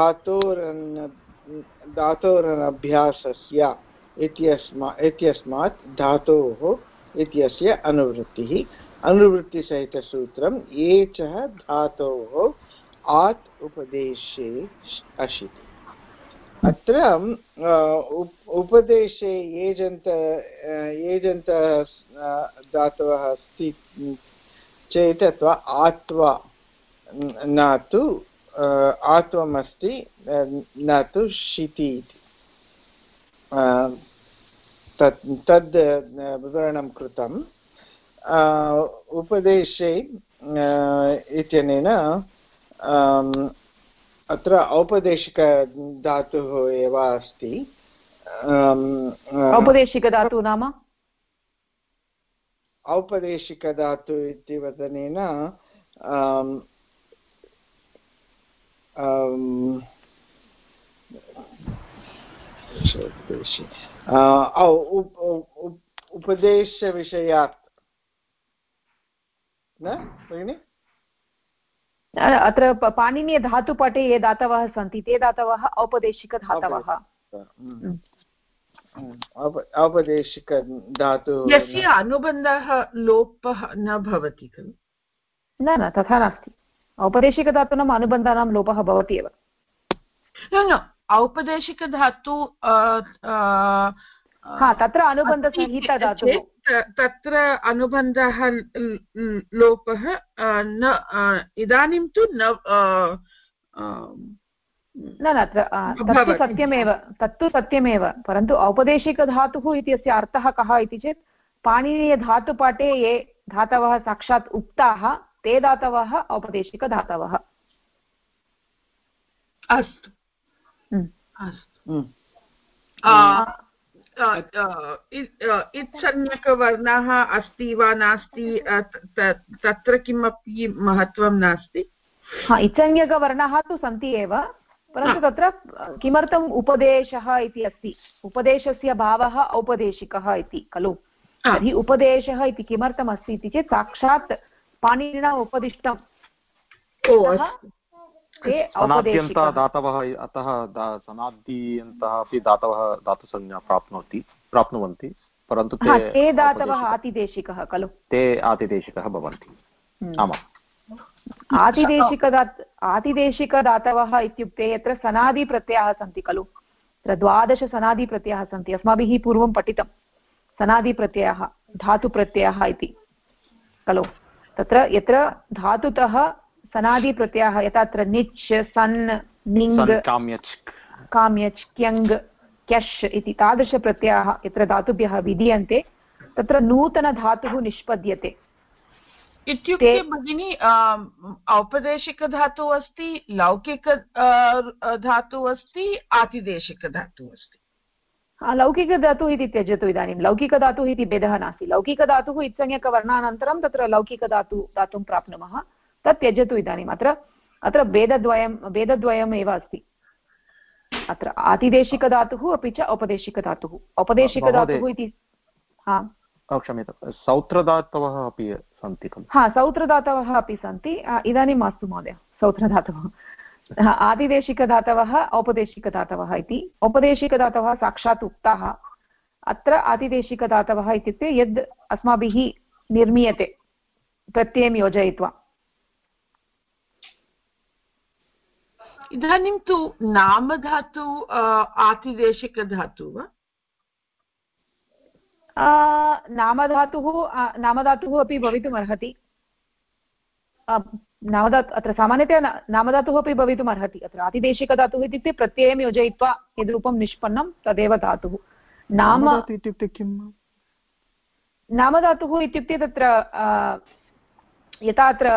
धातोरनभ्यासस्य इत्यस्मात् धातोः इत्यस्य अनुवृत्तिः अनुवृत्तिसहितसूत्रम् एचः धातोः आत् उपदेशे अशीति अत्र उपदेशे एजन्त धातवः अस्ति चेत् अथवा आत्वा न तु आत्वमस्ति न तु शिति इति तद् विवरणं कृतम् उपदेशे इत्यनेन अत्र औपदेशिकधातुः एव अस्ति औपदेशिकधातु नाम औपदेशिकधातु इति वदनेन उपदेशविषयात् न भगिनि अत्र पाणिनीयधातुपटे ये दातवः सन्ति ते दातवः औपदेशिकधातवः औपदेशिकधातु यस्य अनुबन्धः लोपः न भवति खलु न तथा नास्ति औपदेशिकधातूनाम् अनुबन्धानां लोपः भवति एव औपदेशिकधातु तत्र अनुबन्धसहितधातुः तत्र अनुबन्धः लोपः न इदानीं तु न तत्तु सत्यमेव परन्तु औपदेशिकधातुः इत्यस्य अर्थः कः इति चेत् पाणिनीयधातुपाठे ये धातवः साक्षात् उक्ताः ते धातवः औपदेशिकधातवः। अस्तु अस्तु। इत्संज्ञकवर्णः अस्ति वा नास्ति तत्र किमपि महत्त्वं नास्ति। इत्संज्ञकवर्णाः तु सन्ति एव, परन्तु तत्र किमर्थम् उपदेशः इति अस्ति, उपदेशस्य भावः औपदेशिकः इति खलु। तर्हि उपदेशः इति किमर्थम् अस्ति इति चेत् साक्षात् पाणिनिना उपदिष्टं ते औपदेशिकः धातवः, अतः सनाद्यन्तः अपि धातवः धातुसंज्ञा प्राप्नुवन्ति, परन्तु ते धातवः आतिदेशिकः खलु, ते आतिदेशिकः भवन्ति। आमाम्, आतिदेशिकधातवः इत्युक्ते यत्र सनादिप्रत्ययाः सन्ति खलु, तत्र 12 सनादिप्रत्ययाः सन्ति। अस्माभिः पूर्वं पठितं सनादिप्रत्ययः धातुप्रत्ययः इति खलु। तत्र यत्र धातुतः सनादिप्रत्ययः, यथा अत्र निच्, सन्, निङ्, काम्यच्, क्यङ्, क्यश् इति तादृशप्रत्ययाः यत्र धातुभ्यः विधीयन्ते तत्र नूतनधातुः निष्पद्यते। इत्युक्ते भगिनी औपदेशिकधातुः अस्ति, लौकिक धातुः अस्ति, आतिदेशिकधातुः अस्ति। लौकिकधातुः इति त्यजतु। इदानीं लौकिकधातुः इति भेदः नास्ति। लौकिकधातुः इत्संज्ञकवर्णानन्तरं तत्र लौकिकधातुं प्राप्नुमः, तत् त्यजतु इदानीम्। अत्र भेदद्वयम् एव अस्ति। अत्र आतिदेशिकधातुः अपि च औपदेशिकधातुः। औपदेशिकधातुः इति क्षम्यतां, सौत्रधातवः अपि सन्ति खलु। सौत्रधातवः अपि सन्ति। इदानीं मास्तु महोदय सौत्रधातवः। आतिदेशिकधातवः औपदेशिकधातवः इति। औपदेशिकधातवः साक्षात् उक्ताः। अत्र आतिदेशिकधातवः इत्युक्ते यद् अस्माभिः निर्मीयते प्रत्ययं योजयित्वा। इदानीं तु नामधातु आतिदेशिकधातु वा? नामधातुः अपि भवितुम् अर्हति। अत्र सामान्यतया नामधातुः अपि भवितुम् अर्हति। अत्र आतिदेशिकधातुः इत्युक्ते प्रत्ययं योजयित्वा यद्रूपं निष्पन्नं तदेव धातुः। नाम इत्युक्ते किं? नामधातुः इत्युक्ते तत्र यथा अत्र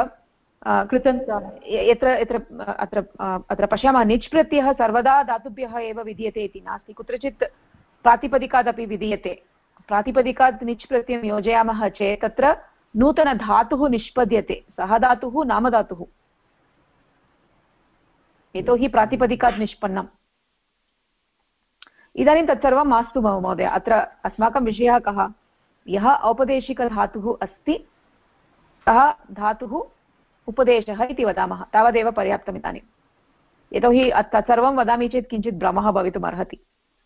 यत्र यत्र अत्र पश्यामः, निच् प्रत्ययः सर्वदा धातुभ्यः एव विधीयते इति नास्ति, कुत्रचित् प्रातिपदिकादपि विधीयते। प्रातिपदिकात् निच् प्रत्ययं योजयामः चेत् तत्र नूतनधातुः निष्पद्यते, सः धातुः नामधातुः, यतोहि प्रातिपदिकात् निष्पन्नम्। इदानीं तत्सर्वं मास्तु महोदय। अत्र अस्माकं विषयः कः? यः औपदेशिकधातुः अस्ति सः धातुः उपदेशः इति वदामः, तावदेव पर्याप्तम् इदानीं। यतोहि तत्सर्वं वदामि चेत् किञ्चित् भ्रमः भवितुम् अर्हति।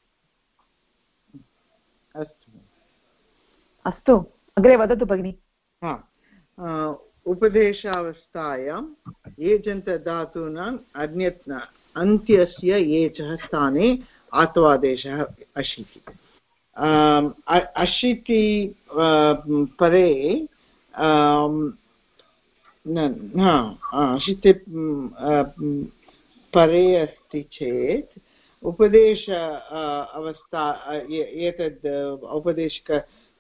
अस्तु, अग्रे वदतु भगिनि। उपदेशावस्थायां एजन्तधातूनाम् अन्त्यस्य एचः स्थाने आत्वादेशः अशीति। अशीति परे अशीति परे अस्ति चेत् उपदेश अवस्था, एतद् औपदेशिक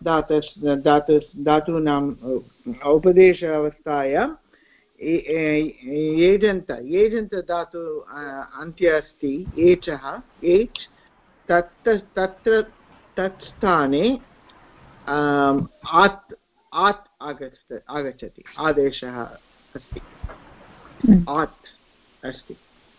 धातूनाम् उपदेश अवस्थायाम् एजन्त धातु अन्त्य अस्ति एचः, एच्, तत्र तत् स्थाने आत् आगच्छति, आदेशः अस्ति, आत् अस्ति।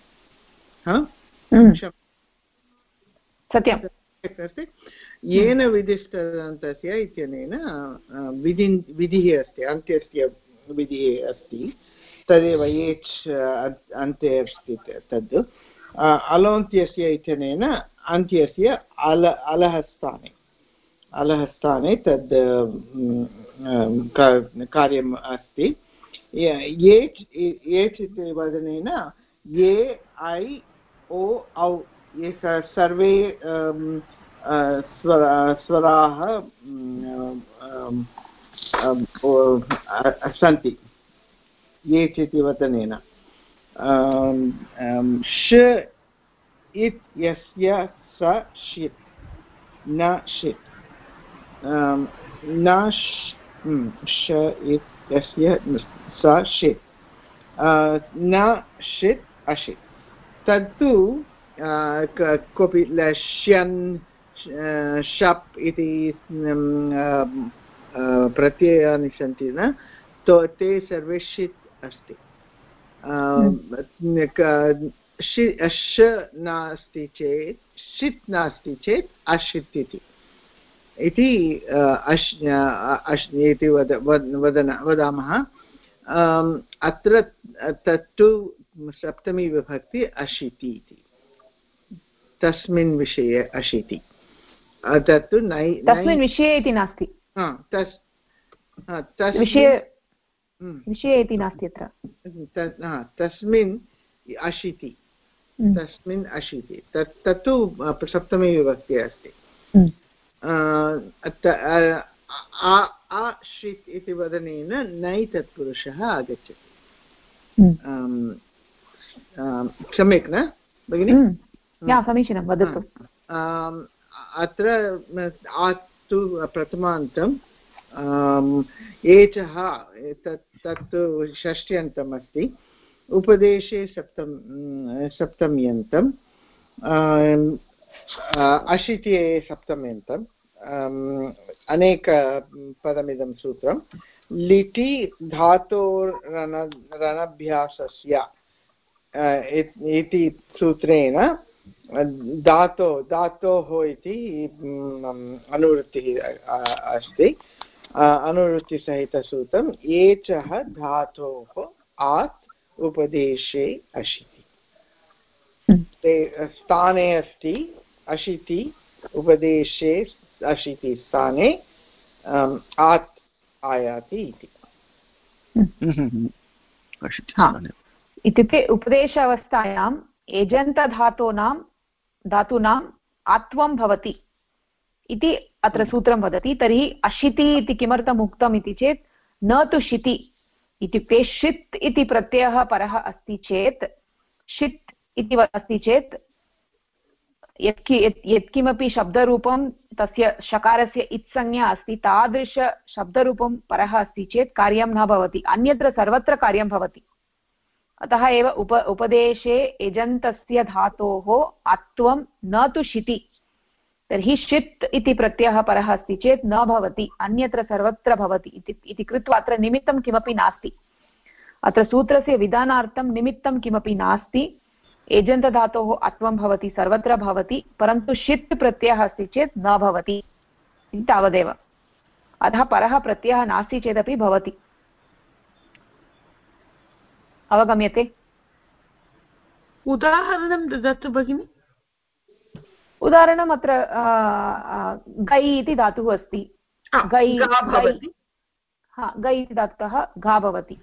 सत्यम् अस्ति। येन विधिष्टदन्तस्य इत्यनेन विधिः अस्ति, अन्त्यस्य विधिः अस्ति, तदेव एच् अन्ते अस्ति। तद् अलोन्त्यस्य इत्यनेन अन्त्यस्य अलः स्थाने तद् कार्यम् अस्ति। एच् इति वदनेन ए ऐ ओ औ, ये सर्वे स्वराः सन्ति एच् इति वदनेन। श इत्यस्य स षित्, न षित्, न श इत् यस्य स षित् न षित् अषित् तत्तु कोऽपि श्यन् शप् इति प्रत्ययानि सन्ति न ते सर्वे षित् अस्ति श नास्ति चेत् षित् नास्ति चेत् अषित् इति वदामः अत्र तत्तु सप्तमी विभक्ति अशीति इति तस्मिन् विषये अशीति तत्तु तस्मिन् विषये इति नास्ति विषये इति नास्ति अत्र तस्मिन् अशीति तस्मिन् अशीति तत्तु सप्तमी विभक्ति अस्ति आश्रित् इति वदनेन नै तत्पुरुषः आगच्छति सम्यक् न भगिनि समीचीनं वदतु अत्र आत्तु प्रथमान्तं एचः तत्तु षष्ट्यन्तम् अस्ति उपदेशे सप्तम्यन्तम् अशीत्ये सप्तम्यन्तम् अनेकपदमिदं सूत्रं लिटि धातोरनभ्यासस्य इति सूत्रेण धातोः इति अनुवृत्तिः अस्ति अनुवृत्तिसहितसूत्रम् एचः धातोः आत् उपदेशे अशीति स्थाने अस्ति अशीति उपदेशे अशीति स्थाने आत् आयाति इति इत्युक्ते उपदेशावस्थायाम् एजन्तधातूनाम् आत्वं भवति इति अत्र सूत्रं वदति तर्हि अशिति इति किमर्थम् उक्तम् इति चेत् न तु शिति इत्युक्ते षित् इति प्रत्ययः परः अस्ति चेत् षित् इति अस्ति चेत् यत्किमपि शब्दरूपं तस्य शकारस्य इत्संज्ञा अस्ति तादृशशब्दरूपं परः अस्ति चेत् कार्यं न भवति अन्यत्र सर्वत्र कार्यं भवति अतः एव उपदेशे एजन्तस्य धातोः आत्वं न तु शिति तर्हि षित् इति प्रत्ययः परः अस्ति चेत् न भवति अन्यत्र सर्वत्र भवति इति कृत्वा अत्र निमित्तं किमपि नास्ति अत्र सूत्रस्य विधानार्थं निमित्तं किमपि नास्ति एजन्तधातोः आत्वं भवति सर्वत्र भवति परन्तु षित् प्रत्ययः अस्ति चेत् न भवति तावदेव अतः परः प्रत्ययः नास्ति चेदपि भवति अवगम्यते उदाहरणं ददातु भगिनि उदाहरणम् अत्र गै इति धातुः अस्ति गै इति धातुतः घा भवति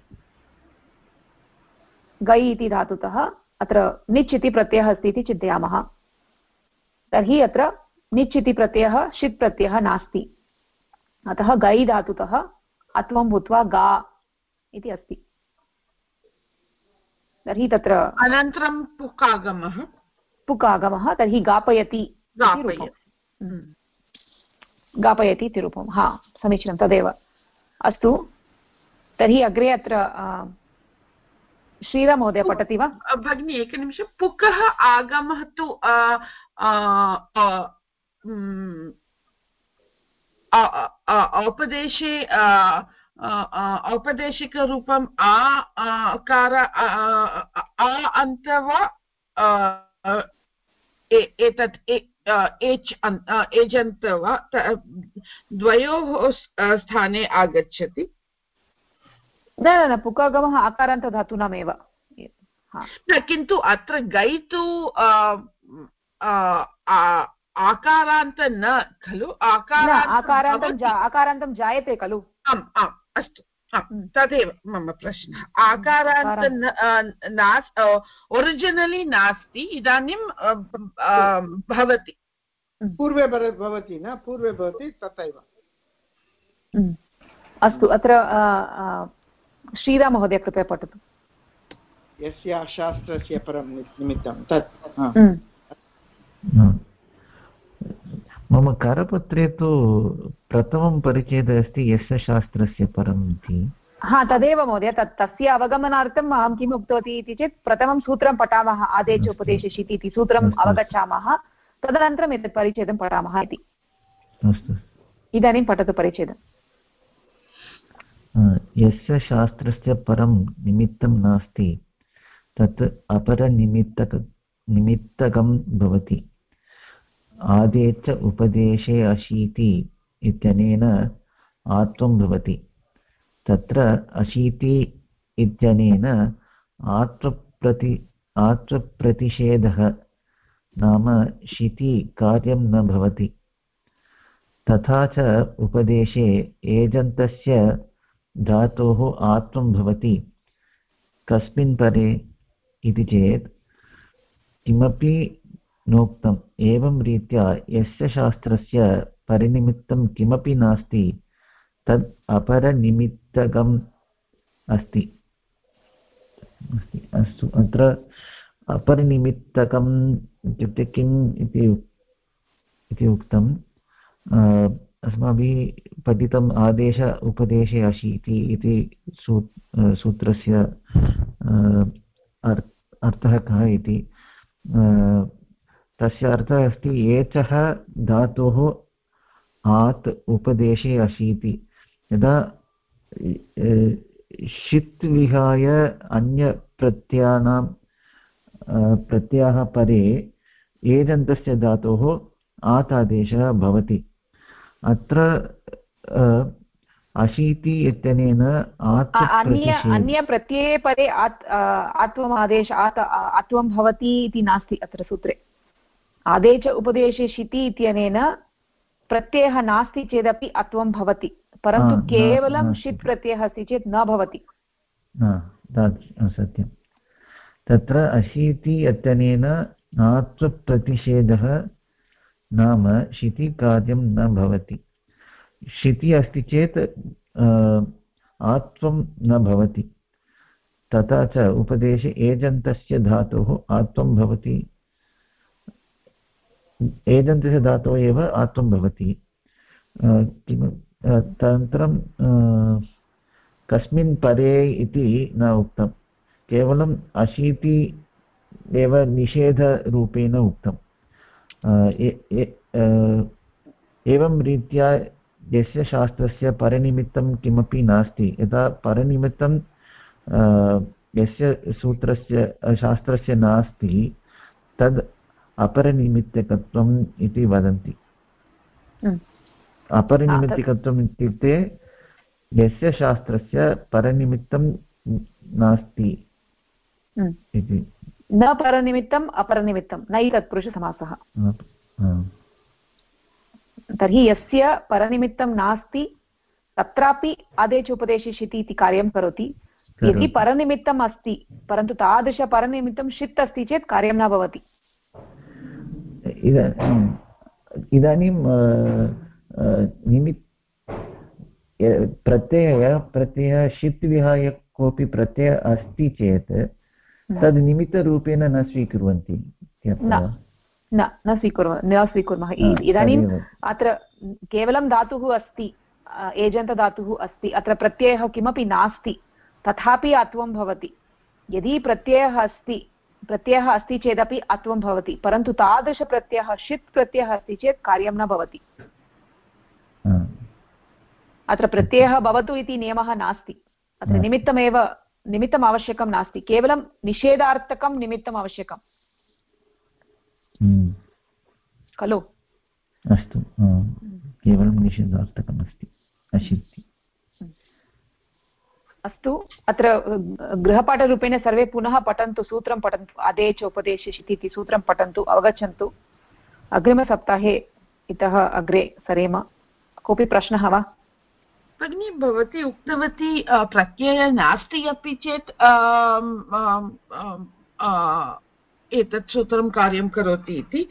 गै इति धातुतः अत्र निच् इति प्रत्ययः अस्ति इति चिन्तयामः तर्हि अत्र निच् इति प्रत्ययः षित् प्रत्ययः नास्ति अतः गै धातुतः अत्वं भूत्वा गा इति अस्ति तर्हि तत्र अनन्तरं पुकागमः तर्हि गापयति गापयति इति रूपं समीचीनं तदेव अस्तु तर्हि अग्रे अत्र श्रीराममहोदय पठति वा भगिनि एकनिमिषं पुकः आगमः तु औपदेशे औपदेशिकरूपम् आकार अन्त वा एतत् एजन्त वा द्वयोः स्थाने आगच्छति न पुकागमः आकारान्तधातूनामेव किन्तु अत्र गै तु आकारान्त न खलु आकारान्तं जायते खलु आम् आम् अस्तु तदेव मम प्रश्नः आकारान्त ओरिजिनलि नास्ति इदानीं भवति पूर्वे भवति न पूर्वे भवति तथैव अस्तु अत्र श्रीराममहोदय कृपया पठतु यस्य शास्त्रस्य परं निमित्तं तत् मम करपत्रे तु प्रथमं परिच्छेदः अस्ति यस्य शास्त्रस्य परम् इति हा तदेव महोदय तस्य अवगमनार्थम् अहं किम् उक्तवती इति चेत् प्रथमं सूत्रं पठामः आदेश उपदेशशिति इति सूत्रम् अवगच्छामः तदनन्तरम् एतत् परिच्छेदं पठामः इति। इदानीं पठतु परिच्छेदम्। यस्य शास्त्रस्य परं निमित्तं नास्ति तत् निमित्तकं भवति। आदेश उपदेशे अशीति इत्यनेन आत्वं भवति। तत्र अशीति इत्यनेन आत्वप्रतिषेधः नाम शिति कार्यं न भवति। तथा च उपदेशे एजन्तस्य धातोः आत्वं भवति। कस्मिन् परे इति चेत् किमपि नोक्तम्। एवं रीत्या यस्य शास्त्रस्य परिनिमित्तं किमपि नास्ति तद् अपरनिमित्तकम् अस्ति। अस्तु अत्र अपरनिमित्तकम् इत्युक्ते किम् इति उक्तम्। अस्माभिः पठितम् आदेश उपदेशे अशीति इति सूत्रस्य अर्थः कः इति। तस्य अर्थः अस्ति एचः धातोः आत् उपदेशे अशीति। यदा षित् विहाय प्रत्ययः परे एजन्तस्य धातोः आत् आदेशः भवति। अत्र अशीति इत्यनेन अन्य प्रत्यये परे आत्वम् आदेश आत्वं भवति इति नास्ति अत्र सूत्रे। आदेश उपदेशे शिति इत्यनेन प्रत्ययः नास्ति चेदपि अत्वं भवति परन्तु केवलं षित् प्रत्ययः अस्ति चेत् न भवति। सत्यं। तत्र अशीति इत्यनेन आत्वप्रतिषेधः नाम शिति कार्यं न भवति। शिति अस्ति चेत् आत्वं न भवति। तथा च उपदेशे एजन्तस्य धातोः आत्वं भवति। एजन्तस्य धातोः एव आत्वं भवति। तदनन्तरं कस्मिन् परे इति न उक्तं। केवलम् अशीति एव निषेधरूपेण उक्तम्। एवं रीत्या यस्य शास्त्रस्य परनिमित्तं किमपि नास्ति। यदा परनिमित्तं यस्य सूत्रस्य शास्त्रस्य नास्ति तद् अपरनिमित्तकत्वम् इति वदन्ति। अपरनिमित्तकत्वम् इत्युक्ते यस्य शास्त्रस्य परनिमित्तं नास्ति इति। न परनिमित्तम् अपरनिमित्तं न तत्पुरुषसमासः। तर्हि यस्य परनिमित्तं नास्ति तत्रापि आदेश उपदेशे शिति इति कार्यं करोति। यदि परनिमित्तम् अस्ति परन्तु तादृशपरनिमित्तं षित् अस्ति चेत् कार्यं न भवति। इदानीं प्रत्ययः षित् विहाय कोऽपि प्रत्ययः अस्ति चेत् तद् निमित्तरूपेण न स्वीकुर्वन्ति। न स्वीकुर्मः। इदानीम् अत्र केवलं धातुः अस्ति एजन्तधातुः अस्ति अत्र प्रत्ययः किमपि नास्ति तथापि अत्वं भवति। यदि प्रत्ययः अस्ति चेदपि अत्वं भवति परन्तु तादृशप्रत्ययः षित् प्रत्ययः अस्ति चेत् कार्यं न भवति। अत्र प्रत्ययः भवतु इति नियमः नास्ति। अत्र निमित्तम् आवश्यकं नास्ति। केवलं निषेधार्थकं निमित्तम् आवश्यकम् खलु। अस्तु केवलं निषेधार्थकम् अस्ति अशीति। अस्तु अत्र गृहपाठरूपेण सर्वे पुनः पठन्तु सूत्रं पठन्तु आदेश उपदेशे शिति इति सूत्रं पठन्तु अवगच्छन्तु। अग्रिमसप्ताहे इतः अग्रे सरेम। कोऽपि प्रश्नः वा? भगिनी भवती उक्तवती प्रत्ययः नास्ति अपि चेत् एतत् सूत्रं कार्यं करोति इति।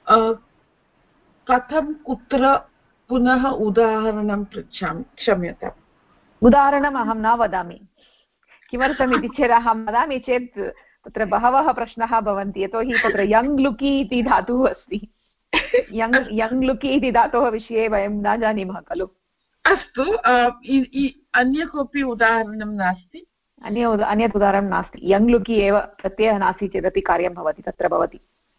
कथं कुत्र पुनः उदाहरणं पृच्छामि क्षम्यताम्। उदाहरणम् अहं न वदामि। किमर्थमिति चेत् अहं वदामि चेत् तत्र बहवः प्रश्नाः भवन्ति। यतोहि तत्र यङ् लुकि इति धातुः अस्ति। यङ् लुकि इति धातोः विषये वयं न जानीमः खलु। अस्तु अन्य कोऽपि उदाहरणं नास्ति अन्यत् उदाहरणं नास्ति यङ् लुकि एव प्रत्ययः नास्ति चेदपि कार्यं भवति तत्र भवति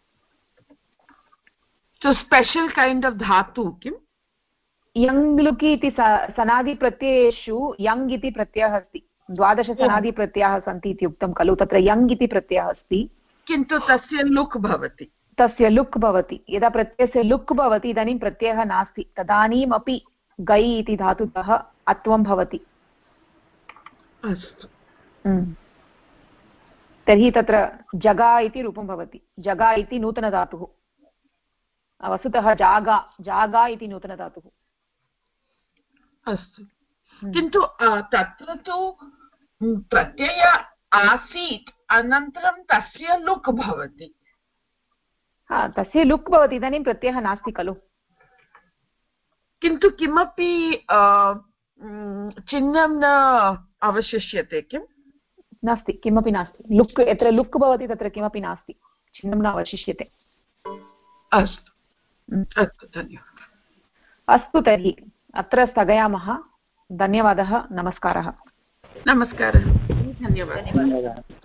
स्पेशल् कैण्ड् आफ् धातु किम् यङ् लुकि इति सनादिप्रत्ययेषु यङ् इति प्रत्ययः अस्ति 12 सनादिप्रत्ययाः सन्ति इति उक्तं खलु तत्र यङ् इति प्रत्ययः अस्ति किन्तु तस्य लुक् भवति यदा प्रत्ययस्य लुक् भवति इदानीं प्रत्ययः नास्ति तदानीमपि गै इति धातुतः अत्वं भवति अस्तु तर्हि तत्र जगा इति रूपं भवति जगा इति नूतनधातुः वस्तुतः जागा इति नूतनधातुः अस्तु किन्तु तत्र तु प्रत्यय आसीत् अनन्तरं तस्य लुक् भवति तस्य लुक् भवति इदानीं प्रत्ययः नास्ति खलु किन्तु किमपि चिह्नं न अवशिष्यते किम् नास्ति किमपि नास्ति लुक् यत्र लुक् भवति तत्र किमपि नास्ति चिह्नं न अवशिष्यते अस्तु अस्तु धन्यवादः अस्तु तर्हि अत्र स्थगयामः धन्यवादः नमस्कारः धन्यवादः